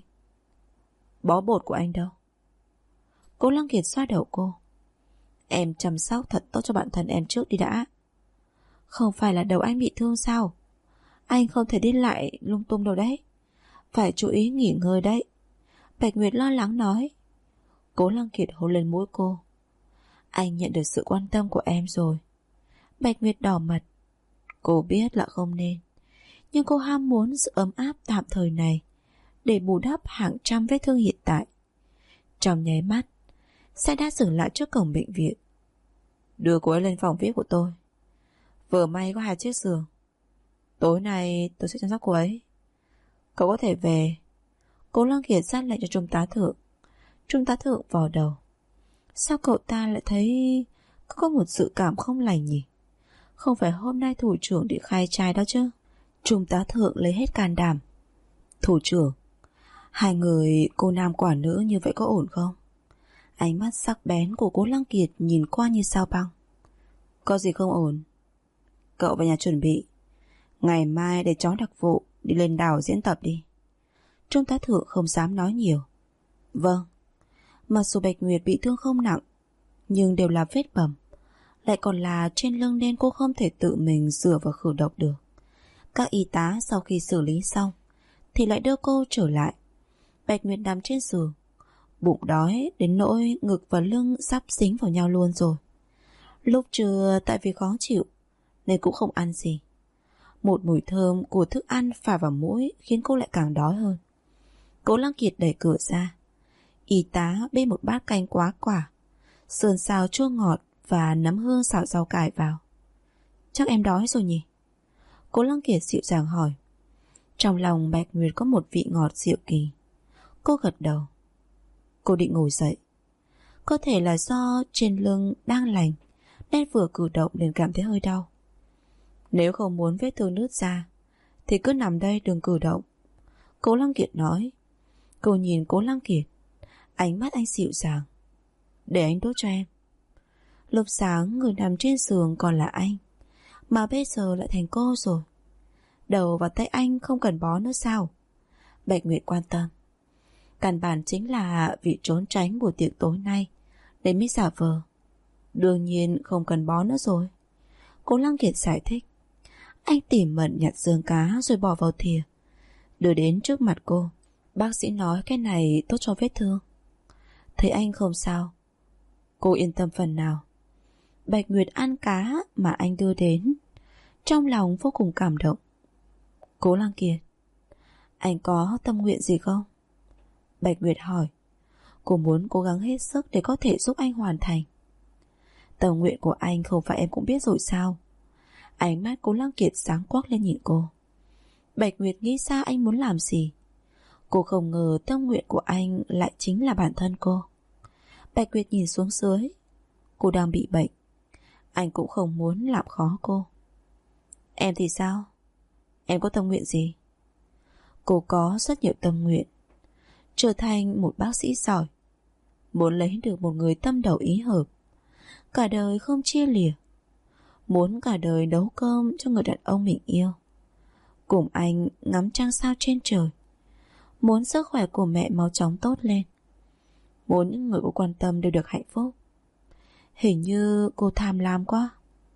Bó bột của anh đâu? Cố Lăng Kiệt xoa đầu cô. Em chăm sóc thật tốt cho bản thân em trước đi đã. Không phải là đầu anh bị thương sao? Anh không thể đi lại lung tung đâu đấy, phải chú ý nghỉ ngơi đấy. Bạch Nguyệt lo lắng nói. Cố Lăng Kiệt hôn lên mũi cô. Anh nhận được sự quan tâm của em rồi. Bạch Nguyệt đỏ mặt. Cô biết là không nên, nhưng cô ham muốn sự ấm áp tạm thời này để bù đắp hàng trăm vết thương hiện tại. Trong nháy mắt, xe đã dừng lại trước cổng bệnh viện. Đưa cô ấy lên phòng VIP của tôi. Vừa may có 2 chiếc giường. Tối nay tôi sẽ chăm sóc cô ấy. Cậu có thể về. Cố Lăng Kiệt ra lệnh cho trung tá thượng. Trung tá thượng vò đầu. Sao cậu ta lại thấy có một dự cảm không lành nhỉ? Không phải hôm nay thủ trưởng đi khai trai đó chứ? Trung tá thượng lấy hết can đảm. Thủ trưởng, hai người cô nam quả nữ như vậy có ổn không? Ánh mắt sắc bén của Cố Lăng Kiệt nhìn qua như sao băng. Có gì không ổn? Cậu vào nhà chuẩn bị, ngày mai để chó đặc vụ đi lên đảo diễn tập đi. Trung tá thượng không dám nói nhiều. Vâng. Mặc dù Bạch Nguyệt bị thương không nặng, nhưng đều là vết bầm, lại còn là trên lưng nên cô không thể tự mình rửa và khử độc được. Các y tá sau khi xử lý xong thì lại đưa cô trở lại. Bạch Nguyệt nằm trên giường, bụng đói đến nỗi ngực và lưng sắp dính vào nhau luôn rồi. Lúc trưa tại vì khó chịu nên cũng không ăn gì. Một mùi thơm của thức ăn phả vào mũi khiến cô lại càng đói hơn. Cố Lăng Kiệt đẩy cửa ra. Y tá bê một bát canh quá quả, sườn xào chua ngọt và nấm hương xào rau cải vào. Chắc em đói rồi nhỉ? Cố Lăng Kiệt dịu dàng hỏi. Trong lòng Bạch Nguyệt có một vị ngọt dịu kỳ. Cô gật đầu. Cô định ngồi dậy. Có thể là do trên lưng đang lành nên vừa cử động liền cảm thấy hơi đau. Nếu không muốn vết thương nứt ra thì cứ nằm đây đừng cử động, Cố Lăng Kiệt nói. Cô nhìn Cố Lăng Kiệt, ánh mắt anh dịu dàng. Để anh đốt cho em. Lúc sáng người nằm trên giường còn là anh. Mà bây giờ lại thành cô rồi. Đầu vào tay anh không cần bó nữa sao? Bạch Nguyệt quan tâm. Căn bản chính là vì trốn tránh buổi tiệc tối nay nên mới giả vờ. Đương nhiên không cần bó nữa rồi. Cố Lăng Kiệt giải thích. Anh tỉ mẩn nhặt xương cá rồi bỏ vào thìa, đưa đến trước mặt cô. Bác sĩ nói cái này tốt cho vết thương. Thấy anh không sao, cô yên tâm phần nào. Bạch Nguyệt ăn cá mà anh đưa đến, trong lòng vô cùng cảm động. Cố Lăng Kiệt, anh có tâm nguyện gì không? Bạch Nguyệt hỏi. Cô muốn cố gắng hết sức để có thể giúp anh hoàn thành. Tâm nguyện của anh không phải em cũng biết rồi sao? Ánh mắt Cố Lăng Kiệt sáng quắc lên nhìn cô. Bạch Nguyệt nghĩ ra anh muốn làm gì. Cô không ngờ tâm nguyện của anh lại chính là bản thân cô. Bạch Nguyệt nhìn xuống dưới. Cô đang bị bệnh. Anh cũng không muốn làm khó cô. Em thì sao? Em có tâm nguyện gì? Cô có rất nhiều tâm nguyện. Trở thành một bác sĩ giỏi, muốn lấy được một người tâm đầu ý hợp, cả đời không chia lìa, muốn cả đời nấu cơm cho người đàn ông mình yêu, cùng anh ngắm trăng sao trên trời, muốn sức khỏe của mẹ mau chóng tốt lên, muốn những người cô quan tâm đều được hạnh phúc. Hình như cô tham lam quá.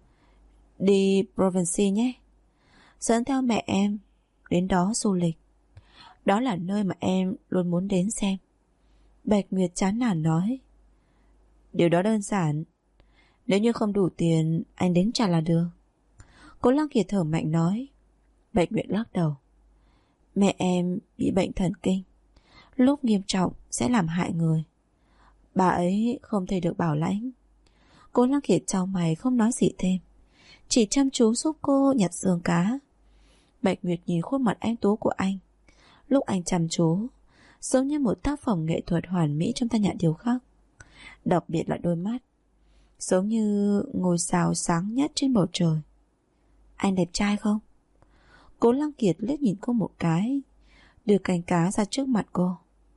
Đi Provence nhé, dẫn theo mẹ em đến đó du lịch. Đó là nơi mà em luôn muốn đến xem. Bạch Nguyệt chán nản nói. Điều đó đơn giản. Nếu như không đủ tiền, anh đến trả là được. Cố Lăng Kiệt thở mạnh nói. Bạch Nguyệt lắc đầu. Mẹ em bị bệnh thần kinh, lúc nghiêm trọng sẽ làm hại người. Bà ấy không thể được bảo lãnh. Cố Lăng Kiệt chau mày không nói gì thêm, chỉ chăm chú giúp cô nhặt xương cá. Bạch Nguyệt nhìn khuôn mặt anh tú của anh. Lúc anh chăm chú, giống như một tác phẩm nghệ thuật hoàn mỹ trong tay nhà điêu khắc. Đặc biệt là đôi mắt, giống như ngôi sao sáng nhất trên bầu trời. Anh đẹp trai không? Cố Lăng Kiệt liếc nhìn cô một cái, đưa cánh cá ra trước mặt cô.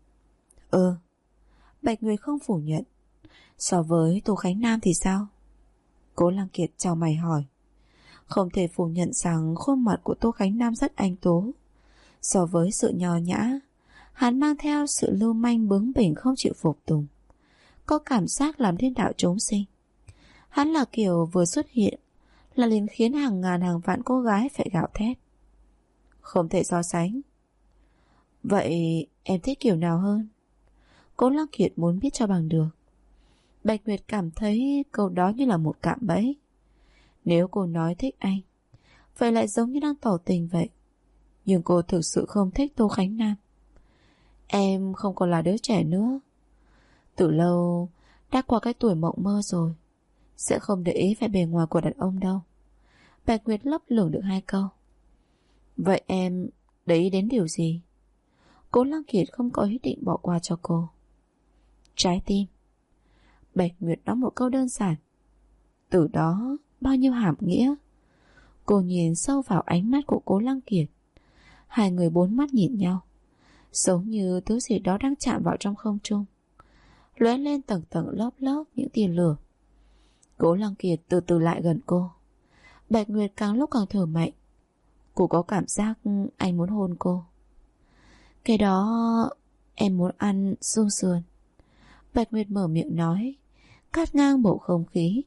Bạch Nguyệt không phủ nhận. So với Tô Khánh Nam thì sao? Cố Lăng Kiệt chau mày hỏi. Không thể phủ nhận rằng khuôn mặt của Tô Khánh Nam rất anh tú. So với sự nho nhã, hắn mang theo sự lưu manh bướng bỉnh không chịu phục tùng, có cảm giác làm thiên đạo chúng sinh. Hắn là kiểu vừa xuất hiện là liền khiến hàng ngàn hàng vạn cô gái phải gào thét. Không thể so sánh. Vậy em thích kiểu nào hơn? Cố Lăng Kiệt muốn biết cho bằng được. Bạch Nguyệt cảm thấy câu đó như là một cạm bẫy. Nếu cô nói thích anh, vậy lại giống như đang tỏ tình vậy. Nhưng cô thực sự không thích Tô Khánh Nam. Em không còn là đứa trẻ nữa. Từ lâu đã qua cái tuổi mộng mơ rồi, sẽ không để ý về bề ngoài của đàn ông đâu. Bạch Nguyệt lấp lửng được hai câu. Vậy em để ý đến điều gì? Cố Lăng Kiệt không có ý định bỏ qua cho cô. Trái tim. Bạch Nguyệt nói một câu đơn giản, từ đó bao nhiêu hàm nghĩa. Cô nhìn sâu vào ánh mắt của Cố Lăng Kiệt. Hai người bốn mắt nhìn nhau, giống như thứ gì đó đang chạm vào trong không trung, lóe lên tầng tầng lớp lớp những tia lửa. Cố Lăng Kiệt từ từ lại gần cô. Bạch Nguyệt càng lúc càng thở mạnh. Cô có cảm giác anh muốn hôn cô. Cái đó em muốn ăn xương sườn. Bạch Nguyệt mở miệng nói, cắt ngang bầu không khí.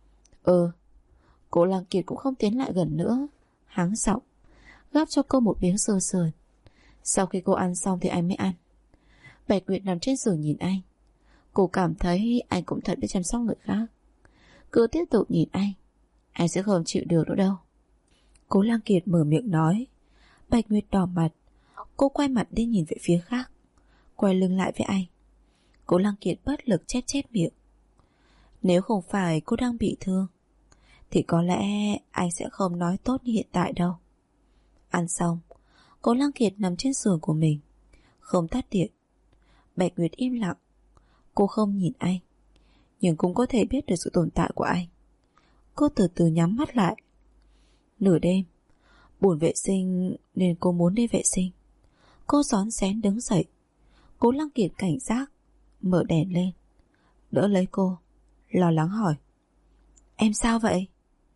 Cố Lăng Kiệt cũng không tiến lại gần nữa, hắng giọng gắp cho cô một miếng xương sườn. Sau khi cô ăn xong thì anh mới ăn. Bạch Nguyệt nằm trên giường nhìn anh. Cô cảm thấy anh cũng thật biết chăm sóc người khác. Cứ tiếp tục nhìn anh sẽ không chịu được nữa đâu. Cố Lăng Kiệt mở miệng nói. Bạch Nguyệt đỏ mặt. Cô quay mặt đi nhìn về phía khác, quay lưng lại với anh. Cố Lăng Kiệt bất lực chép miệng. Nếu không phải cô đang bị thương thì có lẽ anh sẽ không nói tốt như hiện tại đâu. Ăn xong, Cố Lăng Kiệt nằm trên giường của mình, không tắt điện. Bạch Nguyệt im lặng. Cô không nhìn anh, nhưng cũng có thể biết được sự tồn tại của anh. Cô từ từ nhắm mắt lại. Nửa đêm, buồn vệ sinh nên cô muốn đi vệ sinh. Cô rón rén đứng dậy. Cố Lăng Kiệt cảnh giác, mở đèn lên, đỡ lấy cô, lo lắng hỏi. Em sao vậy?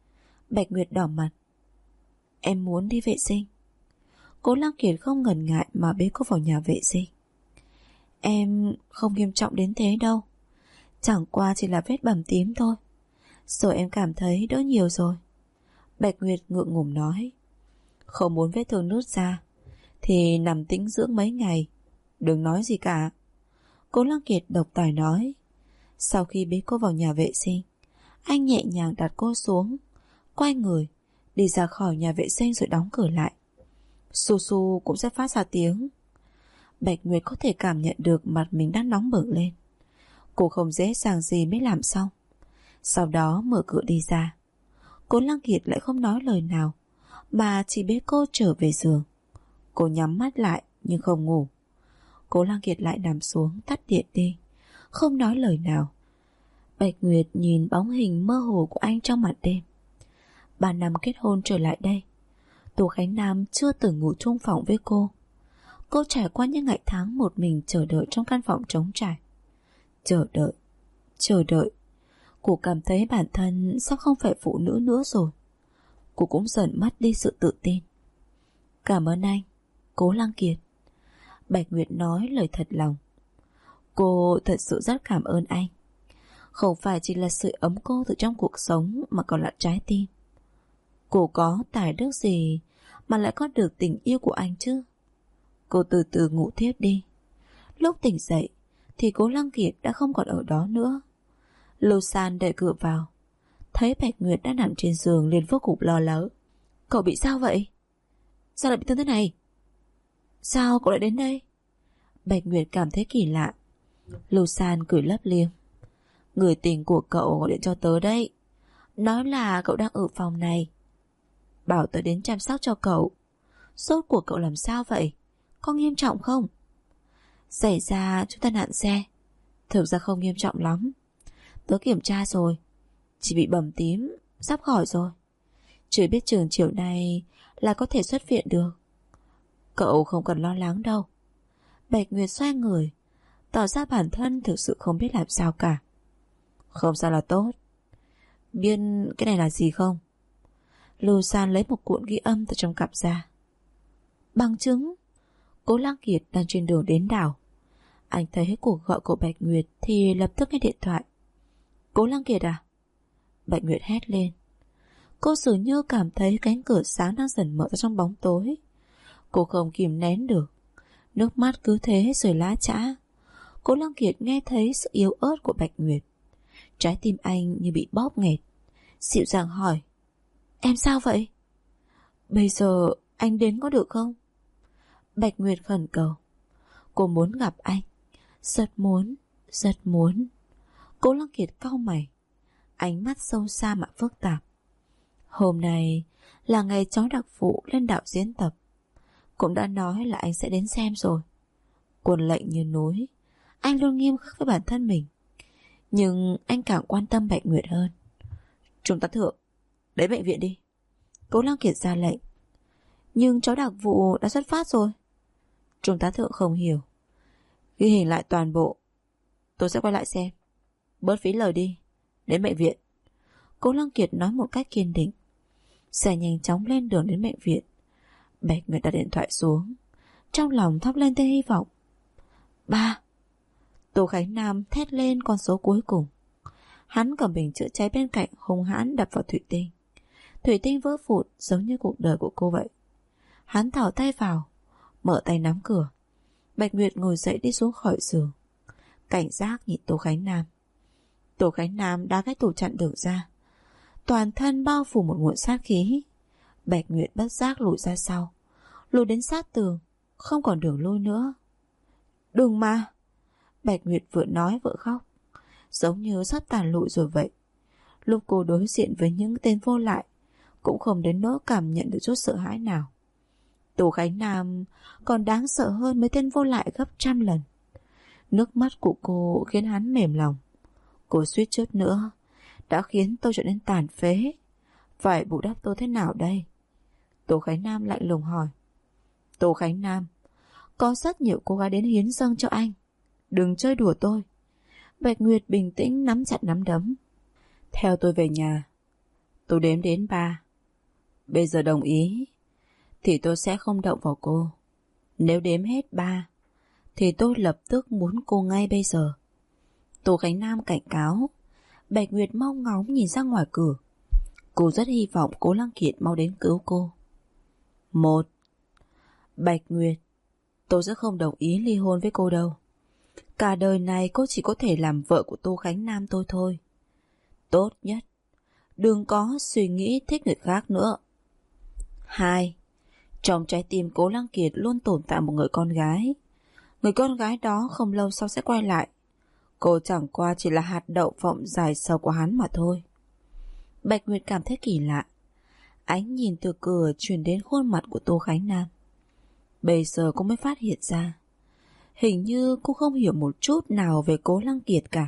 Bạch Nguyệt đỏ mặt. Em muốn đi vệ sinh. Cố Lăng Kiệt không ngần ngại mà bế cô vào nhà vệ sinh. Em không nghiêm trọng đến thế đâu, chẳng qua chỉ là vết bầm tím thôi. Rồi em cảm thấy đỡ nhiều rồi. Bạch Nguyệt ngượng ngùng nói. Không muốn vết thương nứt ra thì nằm tĩnh dưỡng mấy ngày, đừng nói gì cả. Cố Lăng Kiệt độc tài nói. Sau khi bế cô vào nhà vệ sinh, anh nhẹ nhàng đặt cô xuống, quay người đi ra khỏi nhà vệ sinh rồi đóng cửa lại. Su su cũng sẽ phát ra tiếng. Bạch Nguyệt có thể cảm nhận được mặt mình đang nóng bừng lên. Cô không dễ dàng gì mới làm xong. Sau đó mở cửa đi ra. Cố Lăng Kiệt lại không nói lời nào, mà chỉ bế cô trở về giường. Cô nhắm mắt lại nhưng không ngủ. Cố Lăng Kiệt lại nằm xuống tắt điện đi, không nói lời nào. Bạch Nguyệt nhìn bóng hình mơ hồ của anh trong màn đêm. 3 năm kết hôn trở lại đây, Tô Khánh Nam chưa từng ngủ chung phòng với cô. Cô trải qua những ngày tháng một mình chờ đợi trong căn phòng trống trải. Chờ đợi. Cô cảm thấy bản thân sắp không phải phụ nữ nữa rồi. Cô cũng dần mất đi sự tự tin. Cảm ơn anh, Cố Lăng Kiệt. Bạch Nguyệt nói lời thật lòng. Cô thật sự rất cảm ơn anh. Không phải chỉ là sưởi ấm cô từ trong cuộc sống, mà còn là trái tim. Cô có tài đức gì mà lại có được tình yêu của anh chứ? Cô từ từ ngủ thiếp đi. Lúc tỉnh dậy thì Cố Lăng Kiệt đã không còn ở đó nữa. Lưu San đẩy cửa vào, thấy Bạch Nguyệt đã nằm trên giường liền vô cùng lo lắng. Cậu bị sao vậy? Sao lại bị thương thế này? Sao cậu lại đến đây? Bạch Nguyệt cảm thấy kỳ lạ. Lưu San cười lấp liếm. Người tình của cậu gọi điện cho tớ đấy, nói là cậu đang ở phòng này, bảo tớ đến chăm sóc cho cậu. Sốt của cậu làm sao vậy? Có nghiêm trọng không? Xảy ra chút tai nạn xe. Thực ra không nghiêm trọng lắm, tớ kiểm tra rồi, chỉ bị bầm tím, sắp khỏi rồi. Chưa biết chừng chiều nay là có thể xuất viện được. Cậu không cần lo lắng đâu. Bạch Nguyệt xoay người, tỏ ra bản thân thực sự không biết làm sao cả. Không sao là tốt. Biết cái này là gì không? Lưu San lấy một cuộn ghi âm từ trong cặp ra. Bằng chứng. Cố Lăng Kiệt đang trên đường đến đảo. Anh thấy cuộc gọi của Bạch Nguyệt thì lập tức nghe điện thoại. Cố Lăng Kiệt à? Bạch Nguyệt hét lên. Cô dường như cảm thấy cánh cửa sáng đang dần mở ra trong bóng tối. Cô không kìm nén được, nước mắt cứ thế rơi lá chã. Cố Lăng Kiệt nghe thấy sự yếu ớt của Bạch Nguyệt. Trái tim anh như bị bóp nghẹt. Dịu dàng hỏi. Em sao vậy? Bây giờ anh đến có được không? Bạch Nguyệt khẩn cầu. Cô muốn gặp anh, rất muốn, rất muốn. Cố Lăng Kiệt cau mày, ánh mắt sâu xa mà phức tạp. Hôm nay là ngày cháu đặc vụ lên đạo diễn tập. Cũng đã nói là anh sẽ đến xem rồi. Quân lệnh như núi, anh luôn nghiêm khắc với bản thân mình. Nhưng anh càng quan tâm Bạch Nguyệt hơn. Trung tá thượng, đến bệnh viện đi. Cố Lăng Kiệt ra lệnh. Nhưng cháu đặc vụ đã xuất phát rồi. Trung tá thượng không hiểu. Ghi hình lại toàn bộ, tôi sẽ quay lại xem. Bớt phí lời đi, đến bệnh viện. Cố Lăng Kiệt nói một cách kiên định. Xe nhanh chóng lên đường đến bệnh viện. Bạch Nguyệt đặt điện thoại xuống, trong lòng thắp lên tia hy vọng. 3. Tô Khánh Nam thét lên con số cuối cùng. Hắn cầm bình chữa cháy bên cạnh hung hãn đập vào thủy tinh. Thủy tinh vỡ vụn giống như cuộc đời của cô vậy. Hắn thỏ tay vào, mở tay nắm cửa. Bạch Nguyệt ngồi dậy đi xuống khỏi giường, cảnh giác nhìn Tô Khánh Nam. Tô Khánh Nam đá cái tủ chặn đường ra, toàn thân bao phủ một nguồn sát khí. Bạch Nguyệt bất giác lùi ra sau, lùi đến sát tường, không còn đường lui nữa. Đừng mà! Bạch Nguyệt vừa nói vừa khóc, giống như sắp tàn lụi rồi vậy. Lúc cô đối diện với những tên vô lại, cũng không đến nỗi cảm nhận được chút sợ hãi nào. Tô Khánh Nam còn đáng sợ hơn mấy tên vô lại gấp 100 lần. Nước mắt của cô khiến hắn mềm lòng. Cô suýt chút nữa đã khiến tôi trở nên tàn phế. Phải bù đắp tôi thế nào đây? Tô Khánh Nam lạnh lùng hỏi. Tô Khánh Nam, có rất nhiều cô gái đến hiến dâng cho anh, đừng chơi đùa tôi. Bạch Nguyệt bình tĩnh nắm chặt nắm đấm. Theo tôi về nhà. Tôi đếm đến 3. Bây giờ đồng ý thì tôi sẽ không động vào cô. Nếu đếm hết 3 thì tôi lập tức muốn cô ngay bây giờ. Tô Khánh Nam cảnh cáo. Bạch Nguyệt mong ngóng nhìn ra ngoài cửa. Cô rất hy vọng Cố Lăng Kiệt mau đến cứu cô. 1. Bạch Nguyệt, tôi sẽ không đồng ý ly hôn với cô đâu. Cả đời này cô chỉ có thể làm vợ của Tô Khánh Nam tôi thôi. Tốt nhất, đừng có suy nghĩ thích người khác nữa. 2. Trong trái tim Cố Lăng Kiệt luôn tồn tại một người con gái. Người con gái đó không lâu sau sẽ quay lại. Cô chẳng qua chỉ là hạt đậu phộng dài sầu của hắn mà thôi. Bạch Nguyệt cảm thấy kỳ lạ. Ánh nhìn từ cửa truyền đến khuôn mặt của Tô Khánh Nam. Bây giờ cô mới phát hiện ra, hình như cô không hiểu một chút nào về Cố Lăng Kiệt cả.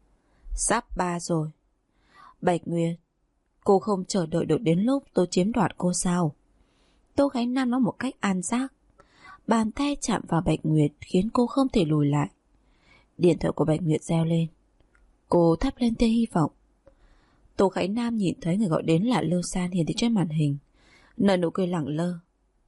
Sắp 3 rồi. Bạch Nguyệt, cô không chờ đợi được đến lúc tôi chiếm đoạt cô sao? Tô Khánh Nam nói một cách an giác. Bàn tay chạm vào Bạch Nguyệt khiến cô không thể lùi lại. Điện thoại của Bạch Nguyệt reo lên. Cô thắp lên tia hy vọng. Tô Khánh Nam nhìn thấy người gọi đến là Lưu San hiển thị trên màn hình, nở nụ cười lẳng lơ.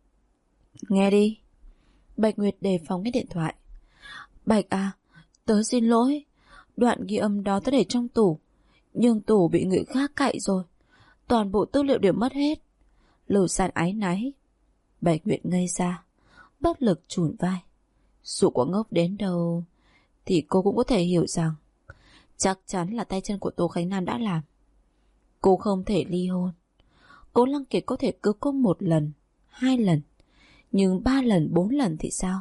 Nghe đi. Bạch Nguyệt đề phòng cái điện thoại. Bạch à, tớ xin lỗi. Đoạn ghi âm đó tớ để trong tủ, nhưng tủ bị người khác cậy rồi. Toàn bộ tư liệu đều mất hết. Lưu San áy náy. Bạch Nguyệt ngây ra, bất lực chùn vai. Dù có ngốc đến đâu thì cô cũng có thể hiểu rằng chắc chắn là tay chân của Tô Khánh Nam đã làm. Cô không thể ly hôn. Cố Lăng Kiệt có thể cứu cô 1 lần, 2 lần, nhưng 3 lần, 4 lần thì sao?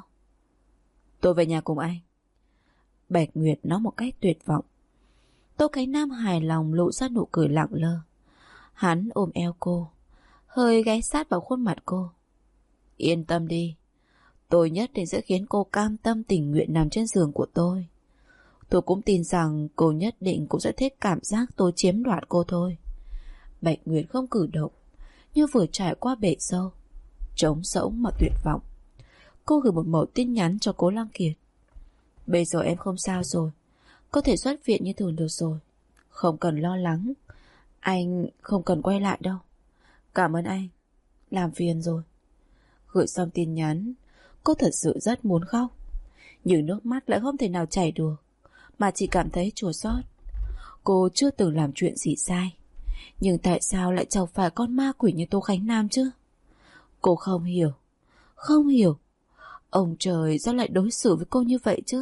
Tôi về nhà cùng anh. Bạch Nguyệt nói một cách tuyệt vọng. Tô Khánh Nam hài lòng lộ ra nụ cười lặng lơ. Hắn ôm eo cô, hơi ghé sát vào khuôn mặt cô. Yên tâm đi, tôi nhất định sẽ khiến cô cam tâm tình nguyện nằm trên giường của tôi. Tôi cũng tin rằng cô nhất định cũng sẽ thích cảm giác tôi chiếm đoạt cô thôi. Bạch Nguyệt không cử động, như vừa trải qua bể sâu, trống rỗng mà tuyệt vọng. Cô gửi một mẩu tin nhắn cho Cố Lăng Kiệt. Bây giờ em không sao rồi, có thể xuất viện như thường được rồi. Không cần lo lắng, anh không cần quay lại đâu. Cảm ơn anh, làm phiền rồi. Gửi xong tin nhắn, cô thật sự rất muốn khóc, nhưng nước mắt lại không thể nào chảy được, mà chỉ cảm thấy chua xót. Cô chưa từng làm chuyện gì sai, nhưng tại sao lại chọc phải con ma quỷ như Tô Khánh Nam chứ? Cô không hiểu, không hiểu. Ông trời sao lại đối xử với cô như vậy chứ?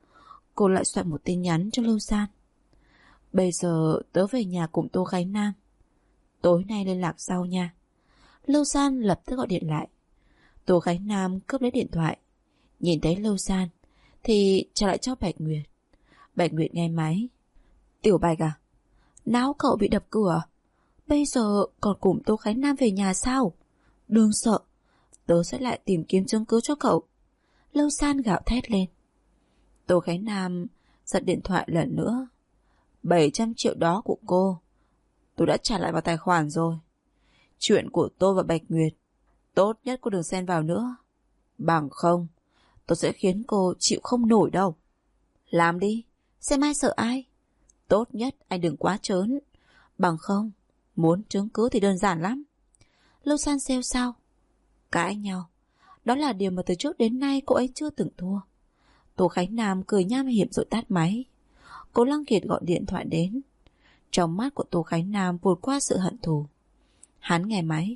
Cô lại soạn một tin nhắn cho Lưu San. Bây giờ tớ về nhà cùng Tô Khánh Nam, tối nay liên lạc sau nha. Lưu San lập tức gọi điện lại. Tô Khánh Nam cướp lấy điện thoại, nhìn thấy Lưu San thì trả lại cho Bạch Nguyệt. Bạch Nguyệt nghe máy. Tiểu Bạch à, não cậu bị đập cửa, bây giờ còn cùng Tô Khánh Nam về nhà sao? Đừng sợ, tớ sẽ lại tìm kiếm chứng cứ cho cậu. Lưu San gào thét lên. Tô Khánh Nam giật điện thoại lần nữa. 700 triệu đó của cô tôi đã trả lại vào tài khoản rồi. Chuyện của tôi và Bạch Nguyệt tốt nhất cô đừng xen vào nữa, bằng không tôi sẽ khiến cô chịu không nổi đâu. Làm đi, xem ai sợ ai. Tốt nhất anh đừng quá trớn, bằng không muốn chứng cứ thì đơn giản lắm. Lưu San xêu sao. Cãi nhau, đó là điều mà từ trước đến nay cô ấy chưa từng thua. Tô Khánh Nam cười nham hiểm rồi tắt máy. Cố Lăng Kiệt gọi điện thoại đến. Trong mắt của Tô Khánh Nam vụt qua sự hận thù. Hắn nghe máy.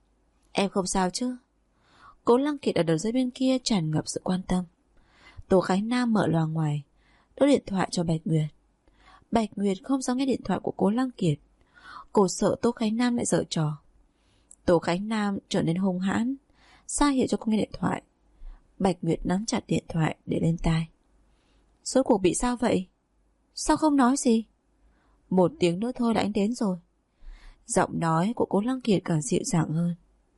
Em không sao chứ? Cố Lăng Kiệt ở đầu dây bên kia tràn ngập sự quan tâm. Tô Khánh Nam mở loa ngoài, đốt điện thoại cho Bạch Nguyệt. Bạch Nguyệt không dám nghe điện thoại của Cố Lăng Kiệt. Cô sợ Tô Khánh Nam lại giở trò. Tô Khánh Nam trở nên hung hãn, ra hiệu cho cô nghe điện thoại. Bạch Nguyệt nắm chặt điện thoại để lên tai. Rốt cuộc bị sao vậy? Sao không nói gì? 1 tiếng nữa thôi là anh đến rồi. Giọng nói của Cố Lăng Kiệt càng dịu dàng hơn.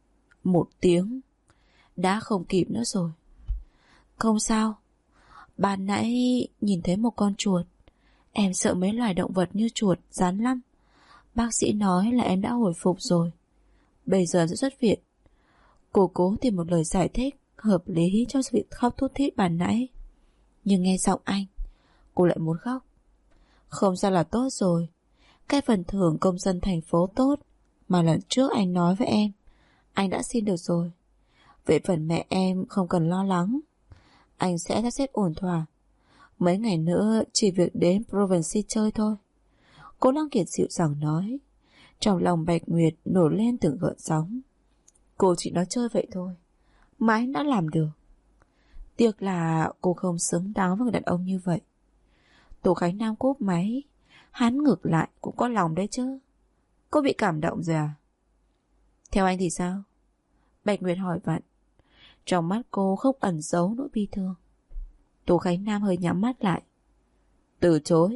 1 tiếng đã không kịp nữa rồi. Không sao, ban nãy nhìn thấy một con chuột. Em sợ mấy loài động vật như chuột, rắn lắm. Bác sĩ nói là em đã hồi phục rồi, bây giờ sẽ xuất viện. Cô cố tìm một lời giải thích hợp lý cho sự khóc thút thít ban nãy, nhưng nghe giọng anh, cô lại muốn khóc. Không sao là tốt rồi. Cái phần thưởng công dân thành phố tốt mà lần trước anh nói với em, anh đã xin được rồi. Về phần mẹ em không cần lo lắng, anh sẽ sắp xếp ổn thỏa. Mấy ngày nữa chỉ việc đến Provence chơi thôi. Cô Lăng Kiệt dịu dàng nói. Trong lòng Bạch Nguyệt nổi lên từng gợn sóng. Cô chỉ nói chơi vậy thôi, mà anh đã làm được. Tiếc là cô không xứng đáng với người đàn ông như vậy. Tô Khánh Nam cúp máy. Hắn ngược lại cũng có lòng đấy chứ. Cô bị cảm động rồi à? Theo anh thì sao? Bạch Nguyệt hỏi vặn. Trong mắt cô không ẩn giấu nỗi bi thương. Tô Khánh Nam hơi nhắm mắt lại. Từ chối.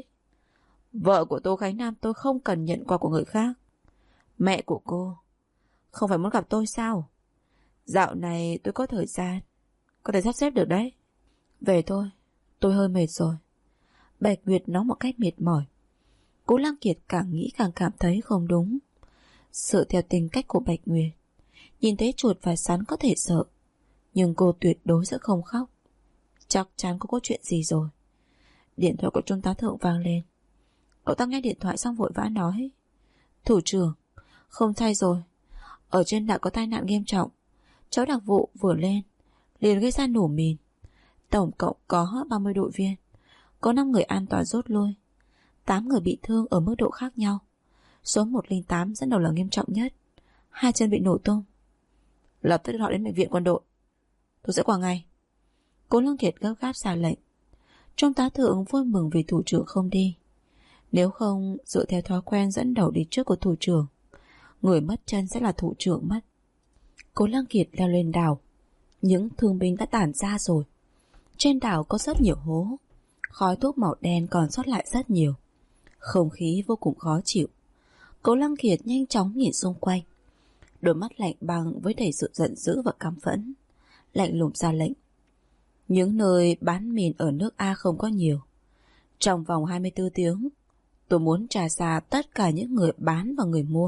Vợ của Tô Khánh Nam tôi không cần nhận quà của người khác. Mẹ của cô không phải muốn gặp tôi sao? Dạo này tôi có thời gian, có thể sắp xếp được đấy. Về thôi, tôi hơi mệt rồi. Bạch Nguyệt nói một cách mệt mỏi. Cố Lăng Kiệt càng nghĩ càng cảm thấy không đúng. Sợ theo tính cách của Bạch Nguyệt, nhìn thấy chuột và sắn có thể sợ, nhưng cô tuyệt đối sẽ không khóc. Chắc chắn cô có chuyện gì rồi. Điện thoại của Trung tá Thượng vang lên. Cậu ta nghe điện thoại xong vội vã nói. Thủ trưởng, không thay rồi. Ở trên đảo có tai nạn nghiêm trọng. Cháu đặc vụ vừa lên liền gây ra nổ mìn. Tổng cộng có 30 đội viên. Có 5 người an toàn rút lui, 8 người bị thương ở mức độ khác nhau. Số 108 dẫn đầu là nghiêm trọng nhất, 2 chân bị nổ tung. Lập tức đưa họ đến bệnh viện quân đội. Tôi sẽ qua ngay. Cố Lăng Kiệt gấp gáp ra lệnh. Trung tá Thượng vui mừng vì thủ trưởng không đi. Nếu không, dựa theo thói quen dẫn đầu đi trước của thủ trưởng, người mất chân sẽ là thủ trưởng mất. Cố Lăng Kiệt leo lên đảo. Những thương binh đã tản ra rồi. Trên đảo có rất nhiều hố. Khói thuốc màu đen còn sót lại rất nhiều. Không khí vô cùng khó chịu. Cố Lăng Kiệt nhanh chóng nhìn xung quanh. Đôi mắt lạnh băng với đầy sự giận dữ và căm phẫn. Lạnh lùng ra lệnh. Những nơi bán mìn ở nước A không có nhiều. Trong vòng 24 tiếng, tôi muốn trả giá tất cả những người bán và người mua.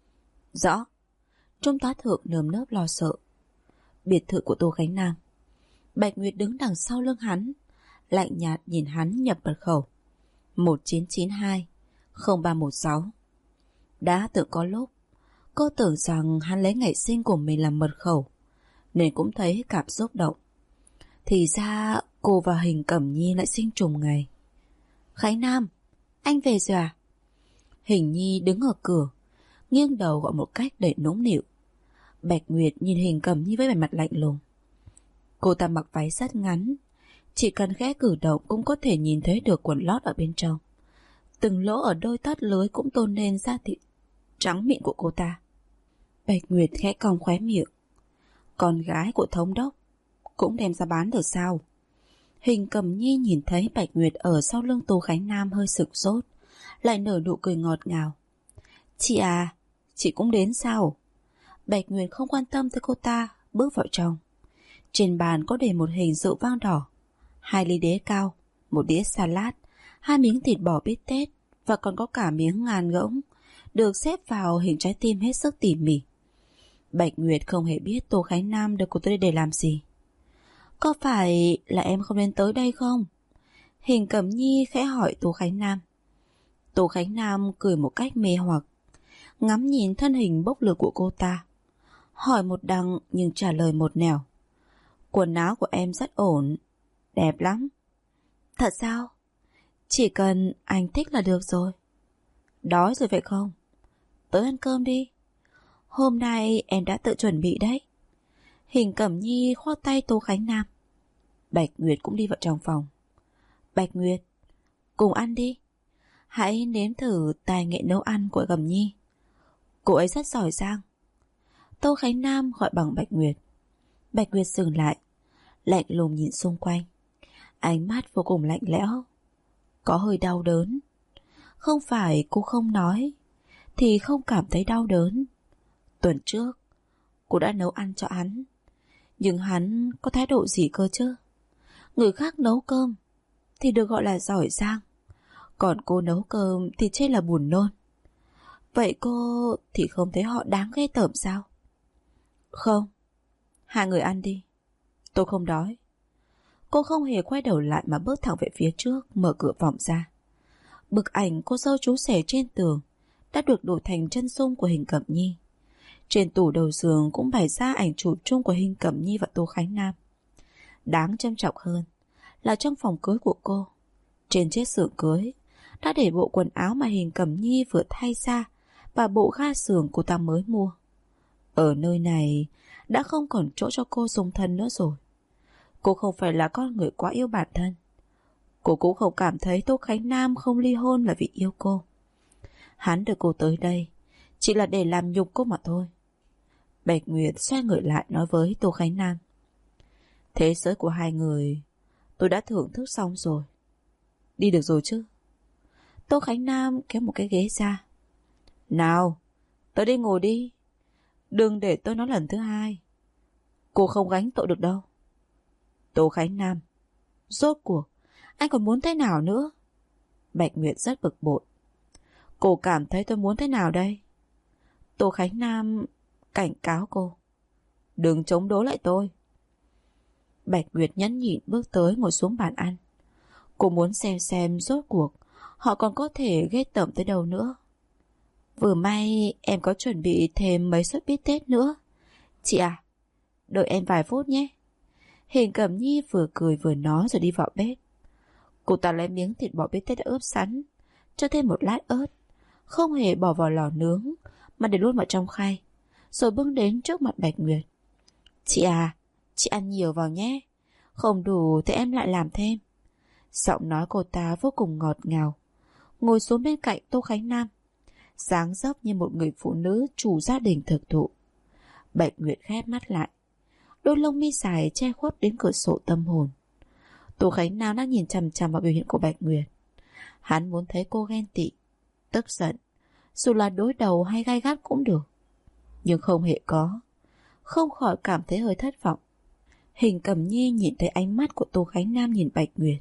Rõ. Trung tá Thượng nơm nớp lo sợ. Biệt thự của Tô Khánh Nam. Bạch Nguyệt đứng đằng sau lưng hắn, lạnh nhạt nhìn hắn nhập mật khẩu 1992 0316. Đã từng có lúc cô tưởng rằng hắn lấy ngày sinh của mình làm mật khẩu, nên cũng thấy cảm xúc động. Thì ra cô và Hình Cẩm Nhi lại sinh trùng ngày. Khánh Nam, anh về rồi à? Hình Nhi đứng ở cửa, nghiêng đầu gọi một cách đầy nũng nịu. Bạch Nguyệt nhìn Hình Cẩm Nhi với vẻ mặt lạnh lùng. Cô ta mặc váy rất ngắn, chỉ cần khẽ cử động cũng có thể nhìn thấy được quần lót ở bên trong. Từng lỗ ở đôi tất lưới cũng tôn lên da thịt trắng mịn của cô ta. Bạch Nguyệt khẽ cong khóe miệng. Con gái của thống đốc cũng đem ra bán được sao? Hình Cẩm Nhi nhìn thấy Bạch Nguyệt ở sau lưng Tô Khánh Nam hơi sửng sốt, lại nở nụ cười ngọt ngào. Chị à, chị cũng đến sao? Bạch Nguyệt không quan tâm tới cô ta, bước vào trong. Trên bàn có để một hình rượu vang đỏ, 2 ly đế cao, 1 đĩa salad, 2 miếng thịt bò bít tết và còn có cả miếng ngàn ngỗng được xếp vào hình trái tim hết sức tỉ mỉ. Bạch Nguyệt không hề biết Tô Khánh Nam được cô tới đây để làm gì. Có phải là em không nên tới đây không? Hình Cẩm Nhi khẽ hỏi Tô Khánh Nam. Tô Khánh Nam cười một cách mê hoặc, ngắm nhìn thân hình bốc lửa của cô ta, hỏi một đằng nhưng trả lời một nẻo. Quần áo của em rất ổn, đẹp lắm. Thật sao? Chỉ cần anh thích là được rồi. Đói rồi phải không? Tới ăn cơm đi. Hôm nay em đã tự chuẩn bị đấy. Hình Cẩm Nhi khoác tay Tô Khánh Nam. Bạch Nguyệt cũng đi vào trong phòng. Bạch Nguyệt, cùng ăn đi. Hãy nếm thử tài nghệ nấu ăn của Cẩm Nhi. Cô ấy rất giỏi giang. Tô Khánh Nam gọi bằng Bạch Nguyệt. Bạch Nguyệt dừng lại, lạnh lùng nhìn xung quanh. Ánh mắt vô cùng lạnh lẽo, có hơi đau đớn. Không phải cô không nói thì không cảm thấy đau đớn. Tuần trước cô đã nấu ăn cho hắn, nhưng hắn có thái độ gì cơ chứ? Người khác nấu cơm thì được gọi là giỏi giang, còn cô nấu cơm thì chê là buồn nôn. Vậy cô thì không thấy họ đáng ghê tởm sao? Không, 2 người ăn đi, tôi không đói. Cô không hề quay đầu lại mà bước thẳng về phía trước, mở cửa phòng ra. Bức ảnh cô dâu chú rể trên tường đã được đổi thành chân dung của Hình Cẩm Nhi. Trên tủ đầu giường cũng bày ra ảnh chụp chung của Hình Cẩm Nhi và Tô Khánh Nam. Đáng trân trọng hơn là trong phòng cưới của cô, trên chiếc xưởng cưới đã để bộ quần áo mà Hình Cẩm Nhi vừa thay ra và bộ ga giường cô ta mới mua. Ở nơi này đã không còn chỗ cho cô dung thân nữa rồi. Cô không phải là con người quá yêu bản thân. Cô cũng không cảm thấy Tô Khánh Nam không ly hôn là vì yêu cô. Hắn đưa cô tới đây chỉ là để làm nhục cô mà thôi. Bạch Nguyệt xoay người lại nói với Tô Khánh Nam: thế giới của hai người tôi đã thưởng thức xong rồi. Đi được rồi chứ? Tô Khánh Nam kéo một cái ghế ra. Nào, tới đây ngồi đi. Đừng để tôi nói lần thứ hai. Cô không gánh tội được đâu. Tô Khánh Nam, rốt cuộc anh còn muốn thế nào nữa? Bạch Nguyệt rất bực bội. Cô cảm thấy tôi muốn thế nào đây? Tô Khánh Nam cảnh cáo cô: đừng chống đối lại tôi. Bạch Nguyệt nhẫn nhịn bước tới ngồi xuống bàn ăn. Cô muốn xem rốt cuộc họ còn có thể ghê tởm tới đâu nữa. Vừa may em có chuẩn bị thêm mấy suất bít tết nữa. Chị à, đợi em vài phút nhé. Hình Cẩm Nhi vừa cười vừa nói rồi đi vào bếp. Cô ta lấy miếng thịt bò bít tết đã ướp sẵn, cho thêm một lát ớt, không hề bỏ vào lò nướng mà để luôn vào trong khay, rồi bưng đến trước mặt Bạch Nguyệt. Chị à, chị ăn nhiều vào nhé. Không đủ thì em lại làm thêm. Giọng nói cô ta vô cùng ngọt ngào. Ngồi xuống bên cạnh Tô Khánh Nam, dáng dấp như một người phụ nữ chủ gia đình thực thụ. Bạch Nguyệt khép mắt lại, đôi lông mi dài che khuất đến cửa sổ tâm hồn. Tô Khánh Nam đang nhìn chằm chằm vào biểu hiện của Bạch Nguyệt. Hắn muốn thấy cô ghen tị, tức giận, dù là đối đầu hay gay gắt cũng được, nhưng không hề có. Không khỏi cảm thấy hơi thất vọng. Hình Cẩm Nhi nhìn thấy ánh mắt của Tô Khánh Nam nhìn Bạch Nguyệt.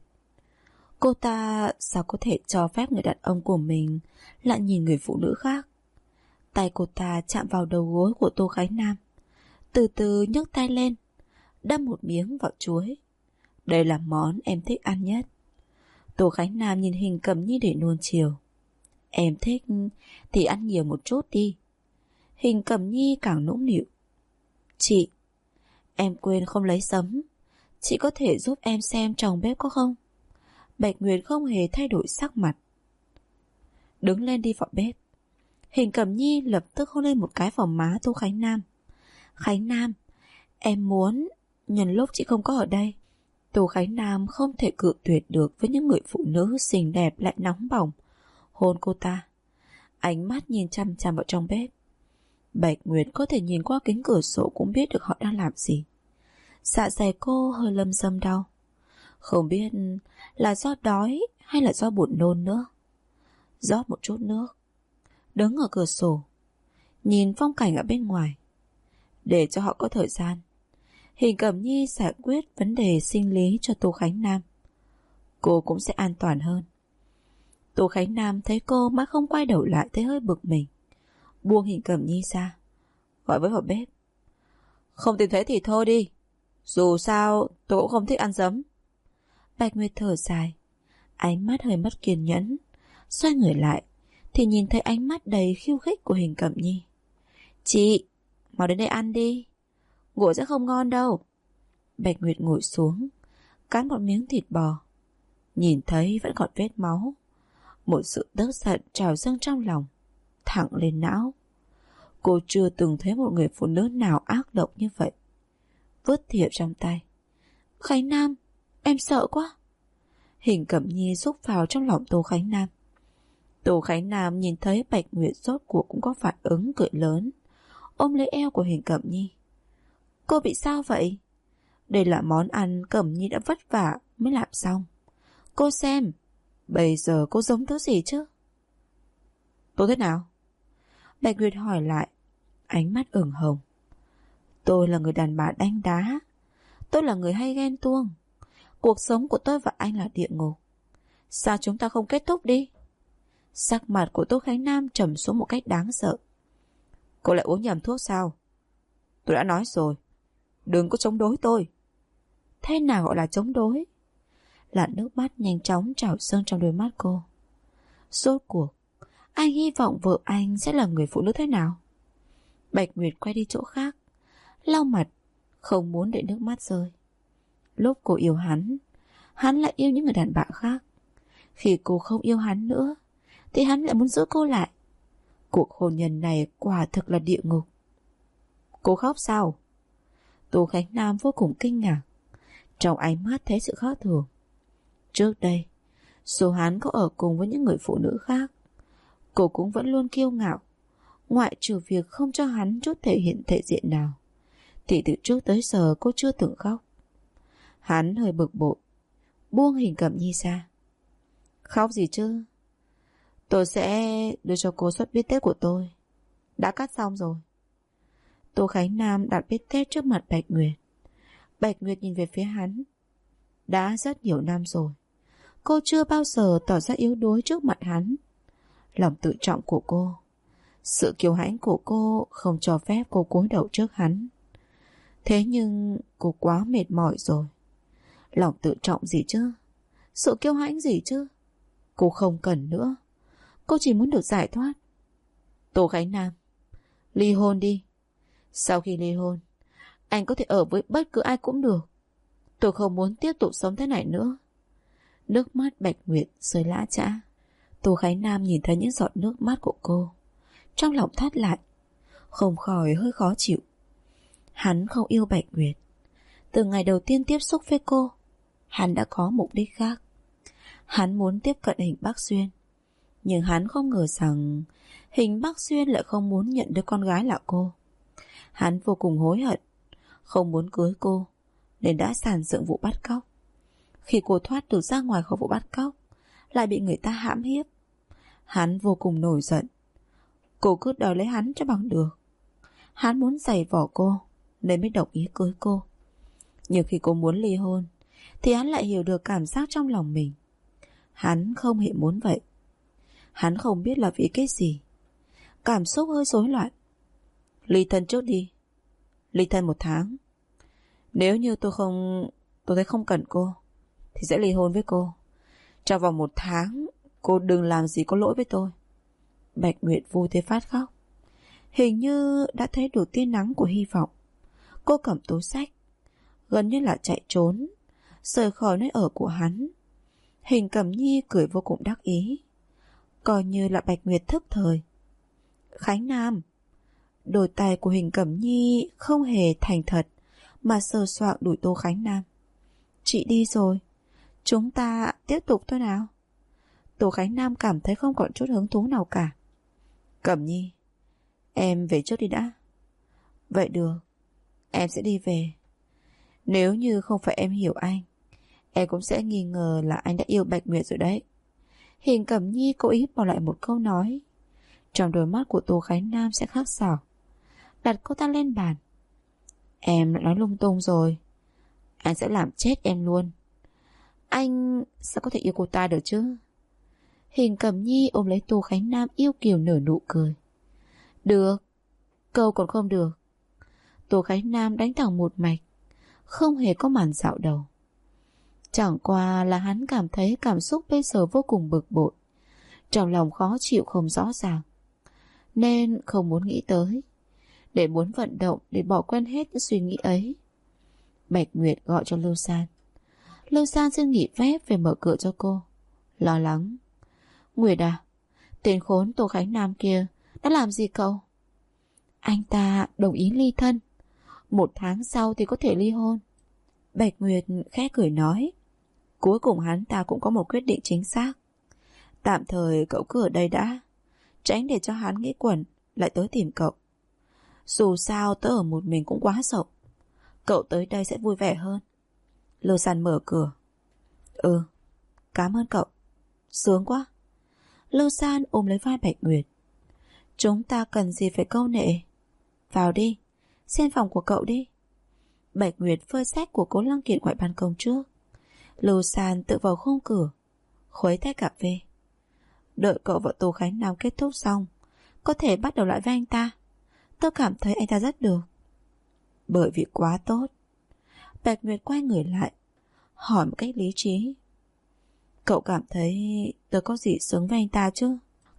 Cô ta sao có thể cho phép người đàn ông của mình lại nhìn người phụ nữ khác? Tay cô ta chạm vào đầu gối của Tô Khánh Nam, từ từ nhấc tay lên, đâm một miếng vào chuối. Đây là món em thích ăn nhất. Tô Khánh Nam nhìn Hình Cẩm Nhi để nuông chiều. Em thích thì ăn nhiều một chút đi. Hình Cẩm Nhi càng nũng nịu. Chị, em quên không lấy sấm. Chị có thể giúp em xem trong bếp có không? Bạch Nguyệt không hề thay đổi sắc mặt, đứng lên đi vào bếp. Hình Cẩm Nhi lập tức hôn lên một cái vào má Tô Khánh Nam. Khánh Nam, em muốn nhân lúc chị không có ở đây. Tô Khánh Nam không thể cự tuyệt được với những người phụ nữ xinh đẹp lại nóng bỏng. Hôn cô ta, ánh mắt nhìn chăm chăm vào trong bếp. Bạch Nguyệt có thể nhìn qua kính cửa sổ cũng biết được họ đang làm gì. Dạ dày cô hơi lâm dâm đau, không biết là do đói hay là do buồn nôn nữa. Rót một chút nước, đứng ở cửa sổ, nhìn phong cảnh ở bên ngoài. Để cho họ có thời gian, Hình Cẩm Nhi giải quyết vấn đề sinh lý cho Tô Khánh Nam. Cô cũng sẽ an toàn hơn. Tô Khánh Nam thấy cô mà không quay đầu lại thấy hơi bực mình, buông Hình Cẩm Nhi ra, gọi với vào bếp. Không tìm thấy thì thôi đi, dù sao tôi cũng không thích ăn giấm. Bạch Nguyệt thở dài, ánh mắt hơi mất kiên nhẫn. Xoay người lại thì nhìn thấy ánh mắt đầy khiêu khích của Hình Cẩm Nhi. Chị, mau đến đây ăn đi, ngủ sẽ không ngon đâu. Bạch Nguyệt ngồi xuống, cắn một miếng thịt bò. Nhìn thấy vẫn còn vết máu, một sự tức giận trào dâng trong lòng, thẳng lên não. Cô chưa từng thấy một người phụ nữ nào ác độc như vậy. Vứt thìa trong tay. Khánh Nam, em sợ quá. Hình Cẩm Nhi rúc vào trong lòng Tô Khánh Nam. Tô Khánh Nam nhìn thấy Bạch Nguyệt rốt cuộc cũng có phản ứng, cười lớn, ôm lấy eo của Hình Cẩm Nhi. Cô bị sao vậy? Đây là món ăn Cẩm Nhi đã vất vả mới làm xong. Cô xem, bây giờ cô giống thứ gì chứ? Tôi thế nào? Bạch Nguyệt hỏi lại, ánh mắt ửng hồng. Tôi là người đàn bà đanh đá. Tôi là người hay ghen tuông. Cuộc sống của tôi và anh là địa ngục. Sao chúng ta không kết thúc đi? Sắc mặt của Tô Khánh Nam trầm xuống một cách đáng sợ. Cô lại uống nhầm thuốc sao? Tôi đã nói rồi, đừng có chống đối tôi. Thế nào gọi là chống đối? Làn nước mắt nhanh chóng trào dâng trong đôi mắt cô. Rốt cuộc Anh hy vọng vợ anh sẽ là người phụ nữ thế nào? Bạch Nguyệt quay đi chỗ khác, lau mặt, không muốn để nước mắt rơi. Lúc cô yêu hắn lại yêu những người đàn bà khác. Khi cô không yêu hắn nữa, thì hắn lại muốn giữ cô lại. Cuộc hôn nhân này quả thực là địa ngục. Cô khóc sao? Tô Khánh Nam vô cùng kinh ngạc, trong ánh mắt thấy sự khác thường. Trước đây, dù hắn có ở cùng với những người phụ nữ khác, cô cũng vẫn luôn kiêu ngạo. Ngoại trừ việc không cho hắn chút thể hiện thể diện nào, thì từ trước tới giờ cô chưa từng khóc. Hắn hơi bực bội, buông Hình Cẩm Nhi ra. Khóc gì chứ? Tôi sẽ đưa cho cô suất bít tết của tôi. Đã cắt xong rồi. Tô Khánh Nam đặt bít tết trước mặt Bạch Nguyệt. Bạch Nguyệt nhìn về phía hắn. Đã rất nhiều năm rồi, cô chưa bao giờ tỏ ra yếu đuối trước mặt hắn. Lòng tự trọng của cô, sự kiêu hãnh của cô không cho phép cô cúi đầu trước hắn. Thế nhưng cô quá mệt mỏi rồi. Lòng tự trọng gì chứ? Sự kiêu hãnh gì chứ? Cô không cần nữa. Cô chỉ muốn được giải thoát. Tô Khánh Nam, ly hôn đi. Sau khi ly hôn, anh có thể ở với bất cứ ai cũng được. Tôi không muốn tiếp tục sống thế này nữa. Nước mắt Bạch Nguyệt rơi lã chã. Tô Khánh Nam nhìn thấy những giọt nước mắt của cô, trong lòng thắt lại, không khỏi hơi khó chịu. Hắn không yêu Bạch Nguyệt. Từ ngày đầu tiên tiếp xúc với cô, hắn đã có mục đích khác. Hắn muốn tiếp cận Hình Bắc Xuyên, nhưng hắn không ngờ rằng Hình Bắc Xuyên lại không muốn nhận đứa con gái là cô. Hắn vô cùng hối hận, không muốn cưới cô, nên đã sàn dựng vụ bắt cóc. Khi cô thoát được ra ngoài khỏi vụ bắt cóc, lại bị người ta hãm hiếp. Hắn vô cùng nổi giận. Cô cứ đòi lấy hắn cho bằng được. Hắn muốn giày vò cô, nên mới đồng ý cưới cô. Nhưng khi cô muốn ly hôn, thì hắn lại hiểu được cảm giác trong lòng mình. Hắn không hề muốn vậy. Hắn không biết là vì cái gì. Cảm xúc hơi rối loạn. Ly thân trước đi. Ly thân 1 tháng. Nếu như tôi thấy không cần cô, thì sẽ ly hôn với cô. Trong vòng 1 tháng, cô đừng làm gì có lỗi với tôi. Bạch Nguyệt vui thế phát khóc. Hình như đã thấy được tia nắng của hy vọng. Cô cầm túi xách, gần như là chạy trốn, rời khỏi nơi ở của hắn. Hình Cẩm Nhi cười vô cùng đắc ý, coi như là Bạch Nguyệt thức thời. Khánh Nam. Đôi tay của Hình Cẩm Nhi không hề thành thật, mà sờ soạng đuổi Tô Khánh Nam. Chị đi rồi, chúng ta tiếp tục thôi nào. Tô Khánh Nam cảm thấy không còn chút hứng thú nào cả. Cẩm Nhi, em về trước đi đã. Vậy được, em sẽ đi về. Nếu như không phải em hiểu anh, em cũng sẽ nghi ngờ là anh đã yêu Bạch Nguyệt rồi đấy. Hình Cẩm Nhi cố ý bỏ lại một câu nói. Trong đôi mắt của Tô Khánh Nam sẽ khác xảo, đặt cô ta lên bàn. Em đã nói lung tung rồi. Anh sẽ làm chết em luôn. Anh sao có thể yêu cô ta được chứ? Hình Cẩm Nhi ôm lấy Tô Khánh Nam yêu kiều nở nụ cười. Được, câu còn không được. Tô Khánh Nam đánh thẳng một mạch, không hề có màn dạo đầu. Chẳng qua là hắn cảm thấy cảm xúc bây giờ vô cùng bực bội, trong lòng khó chịu không rõ ràng, nên không muốn nghĩ tới, để muốn vận động để bỏ quên hết những suy nghĩ ấy. Bạch Nguyệt gọi cho Lưu San. Lưu San xin nghỉ phép về mở cửa cho cô, lo lắng. Nguyệt à, tên khốn Tô Khánh Nam kia đã làm gì cậu? Anh ta đồng ý ly thân, 1 tháng sau thì có thể ly hôn. Bạch Nguyệt khẽ cười nói. Cuối cùng hắn ta cũng có một quyết định chính xác. Tạm thời cậu cứ ở đây đã, tránh để cho hắn nghĩ quẩn lại tới tìm cậu. Dù sao tớ ở một mình cũng quá sợ. Cậu tới đây sẽ vui vẻ hơn. Lưu San mở cửa. Cảm ơn cậu. Sướng quá. Lưu San ôm lấy vai Bạch Nguyệt. Chúng ta cần gì phải câu nệ. Vào đi, xem phòng của cậu đi. Bạch Nguyệt phơi sách của Cố Lăng Kiện ngoài ban công trước. Lưu San tự vào khung cửa, khuấy tách cà phê. Đợi cậu và Tô Khánh Nam kết thúc xong, có thể bắt đầu lại với anh ta. Tôi cảm thấy anh ta rất được. Bởi vì quá tốt. Bạch Nguyệt quay người lại, hỏi một cách lý trí. Cậu cảm thấy tôi có gì xứng với anh ta chứ?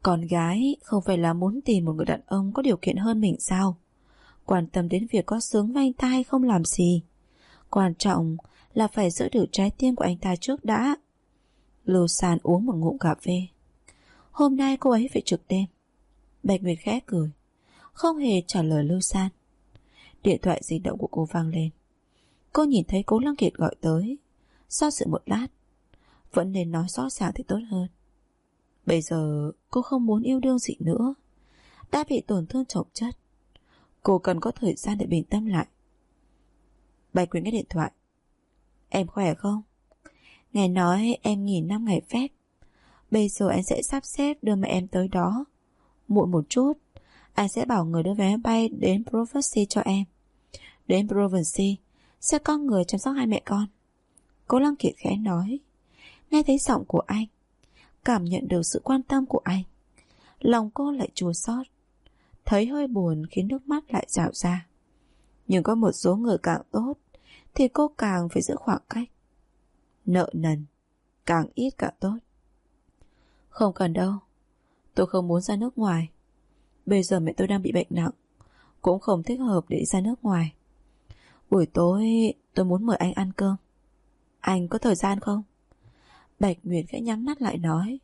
Con gái không phải là muốn tìm một người đàn ông có điều kiện hơn mình sao? Quan tâm đến việc có sướng với anh ta hay không làm gì. Quan trọng là phải giữ được trái tim của anh ta trước đã. Lưu San uống một ngụm cà phê. Hôm nay cô ấy phải trực đêm. Bạch Nguyệt khẽ cười, không hề trả lời Lưu San. Điện thoại di động của cô vang lên. Cô nhìn thấy Cố Lăng Kiệt gọi tới. Do dự một lát, vẫn nên nói rõ ràng thì tốt hơn. Bây giờ cô không muốn yêu đương gì nữa. Đã bị tổn thương chồng chất. Cô cần có thời gian để bình tâm lại. Bạch Nguyệt nghe điện thoại. Em khỏe không? Nghe nói em nghỉ 5 ngày phép. Bây giờ anh sẽ sắp xếp đưa mẹ em tới đó. Muộn một chút, anh sẽ bảo người đưa vé máy bay đến Province cho em. Đến Province sẽ có người chăm sóc hai mẹ con. Cố Lăng Kiệt khẽ nói. Nghe thấy giọng của anh, cảm nhận được sự quan tâm của anh, lòng cô lại chua xót, thấy hơi buồn khiến nước mắt lại rạo ra. Nhưng có một số người càng tốt thì cô càng phải giữ khoảng cách. Nợ nần càng ít càng tốt. Không cần đâu, tôi không muốn ra nước ngoài. Bây giờ mẹ tôi đang bị bệnh nặng, cũng không thích hợp để đi ra nước ngoài. Buổi tối tôi muốn mời anh ăn cơm. Anh có thời gian không? Bạch Nguyệt khẽ nhắm mắt lại nói.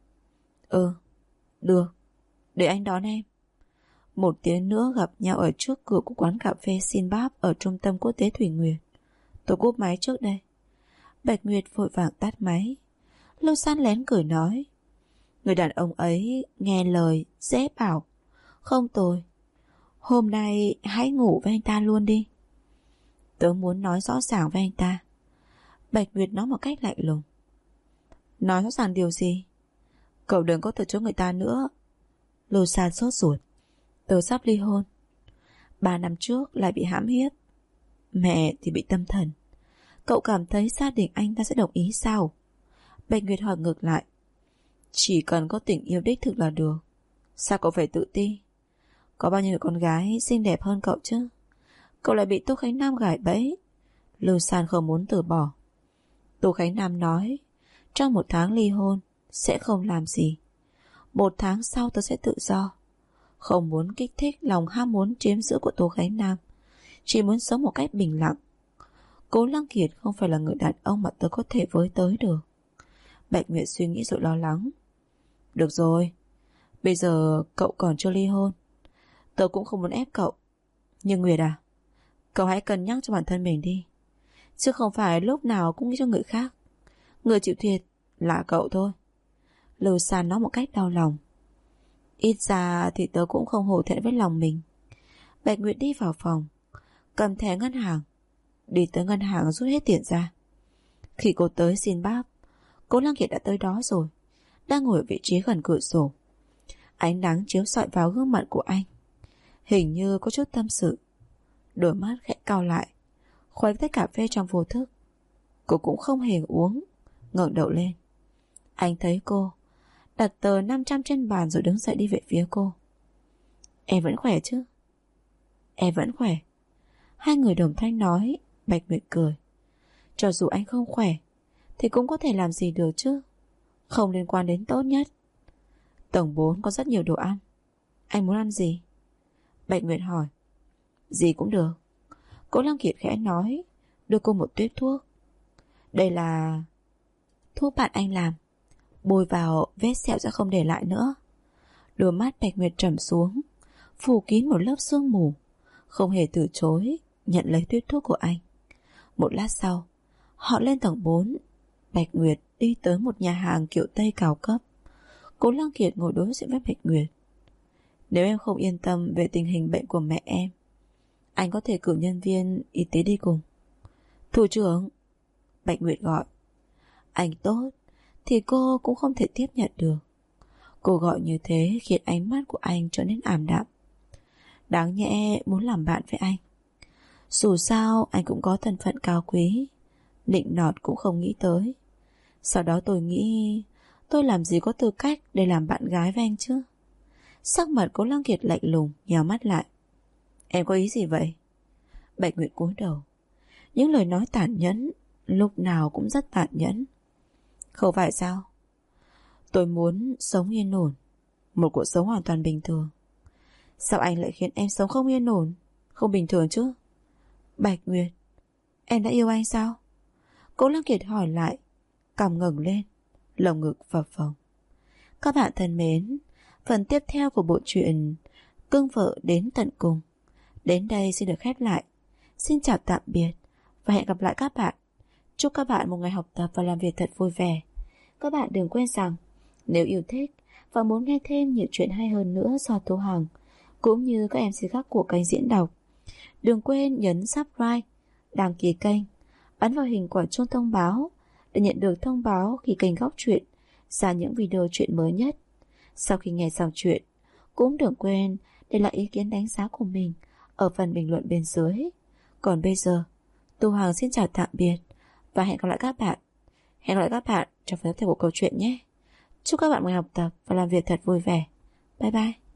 Được, để anh đón em. 1 tiếng nữa gặp nhau ở trước cửa của quán cà phê Sinbad ở trung tâm quốc tế Thủy Nguyệt. Tôi cúp máy trước đây. Bạch Nguyệt vội vàng tắt máy. Lưu San lén cười nói. Người đàn ông ấy nghe lời, dễ bảo. Không tồi. Hôm nay hãy ngủ với anh ta luôn đi. Tớ muốn nói rõ ràng với anh ta. Bạch Nguyệt nói một cách lạnh lùng. Nói rõ ràng điều gì? Cậu đừng có từ chối người ta nữa. Lưu San sốt ruột. Tớ sắp ly hôn. 3 năm trước lại bị hãm hiếp. Mẹ thì bị tâm thần. Cậu cảm thấy gia đình anh ta sẽ đồng ý sao? Bạch Nguyệt hỏi ngược lại. Chỉ cần có tình yêu đích thực là được. Sao cậu phải tự ti? Có bao nhiêu người con gái xinh đẹp hơn cậu chứ? Cậu lại bị Tô Khánh Nam gài bẫy. Lưu San không muốn từ bỏ. Tô Khánh Nam nói, trong 1 tháng ly hôn sẽ không làm gì. 1 tháng sau tôi sẽ tự do. Không muốn kích thích lòng ham muốn chiếm giữ của Tô Khánh Nam, chỉ muốn sống một cách bình lặng. Cố Lăng Kiệt không phải là người đàn ông mà tớ có thể với tới được. Bạch Nguyệt suy nghĩ rồi lo lắng. Được rồi, bây giờ cậu còn chưa ly hôn. Tớ cũng không muốn ép cậu. Nhưng Nguyệt à, cậu hãy cân nhắc cho bản thân mình đi, chứ không phải lúc nào cũng nghĩ cho người khác. Người chịu thiệt là cậu thôi. Lưu San nói một cách đau lòng. Ít ra thì tớ cũng không hổ thẹn với lòng mình. Bạch Nguyệt đi vào phòng, cầm thẻ ngân hàng, đi tới ngân hàng rút hết tiền ra. Khi cô tới xin bác, Cố Lăng Kiệt đã tới đó rồi, đang ngồi ở vị trí gần cửa sổ. Ánh nắng chiếu xọi vào gương mặt của anh, hình như có chút tâm sự. Đôi mắt khẽ cau lại, khuấy tách cà phê trong vô thức. Cô cũng không hề uống, ngẩng đầu lên. Anh thấy cô, đặt tờ 500 trên bàn rồi đứng dậy đi về phía cô. Em vẫn khỏe chứ? Em vẫn khỏe. Hai người đồng thanh nói. Bạch Nguyệt cười. Cho dù anh không khỏe thì cũng có thể làm gì được chứ, không liên quan đến tốt nhất. Tầng 4 có rất nhiều đồ ăn. Anh muốn ăn gì? Bạch Nguyệt hỏi. Gì cũng được. Cố Lăng Kiệt khẽ nói, đưa cô một tuyếp thuốc. Đây là thuốc bạn anh làm, bôi vào vết sẹo sẽ không để lại nữa. Đôi mắt Bạch Nguyệt trầm xuống, phủ kín một lớp sương mù, không hề từ chối nhận lấy tuyếp thuốc của anh. Một lát sau, họ lên tầng 4. Bạch Nguyệt đi tới một nhà hàng kiểu Tây cao cấp. Cố Lăng Kiệt ngồi đối diện với Bạch Nguyệt. Nếu em không yên tâm về tình hình bệnh của mẹ em, anh có thể cử nhân viên y tế đi cùng. Thủ trưởng, Bạch Nguyệt gọi. Anh tốt thì cô cũng không thể tiếp nhận được. Cô gọi như thế khiến ánh mắt của anh trở nên ảm đạm. Đáng nhẽ muốn làm bạn với anh. Dù sao anh cũng có thân phận cao quý, nịnh nọt cũng không nghĩ tới. Sau đó tôi nghĩ, tôi làm gì có tư cách để làm bạn gái với anh chứ? Sắc mặt Cố Lăng Kiệt lạnh lùng, nhào mắt lại. Em có ý gì vậy? Bạch Nguyệt cúi đầu. Những lời nói tàn nhẫn lúc nào cũng rất tàn nhẫn. Không phải sao? Tôi muốn sống yên ổn, một cuộc sống hoàn toàn bình thường. Sao anh lại khiến em sống không yên ổn, không bình thường chứ? Bạch Nguyệt, em đã yêu anh sao? Cố Lăng Kiệt hỏi lại, cằm ngẩng lên, lồng ngực phập phồng. Các bạn thân mến, phần tiếp theo của bộ truyện Cưng Vợ Đến Tận Cùng đến đây xin được khép lại. Xin chào tạm biệt và hẹn gặp lại các bạn. Chúc các bạn một ngày học tập và làm việc thật vui vẻ. Các bạn đừng quên rằng nếu yêu thích và muốn nghe thêm nhiều chuyện hay hơn nữa do Tô Hằng cũng như các MC khác của kênh diễn đọc, đừng quên nhấn subscribe, đăng ký kênh, ấn vào hình quả chuông thông báo để nhận được thông báo khi kênh Góc Truyện ra những video truyện mới nhất. Sau khi nghe xong chuyện, cũng đừng quên để lại ý kiến đánh giá của mình ở phần bình luận bên dưới. Còn bây giờ, Tô Hằng xin chào tạm biệt và hẹn gặp lại các bạn. Hẹn gặp lại các bạn trong phần tiếp theo của câu chuyện nhé. Chúc các bạn ngày học tập và làm việc thật vui vẻ. Bye bye.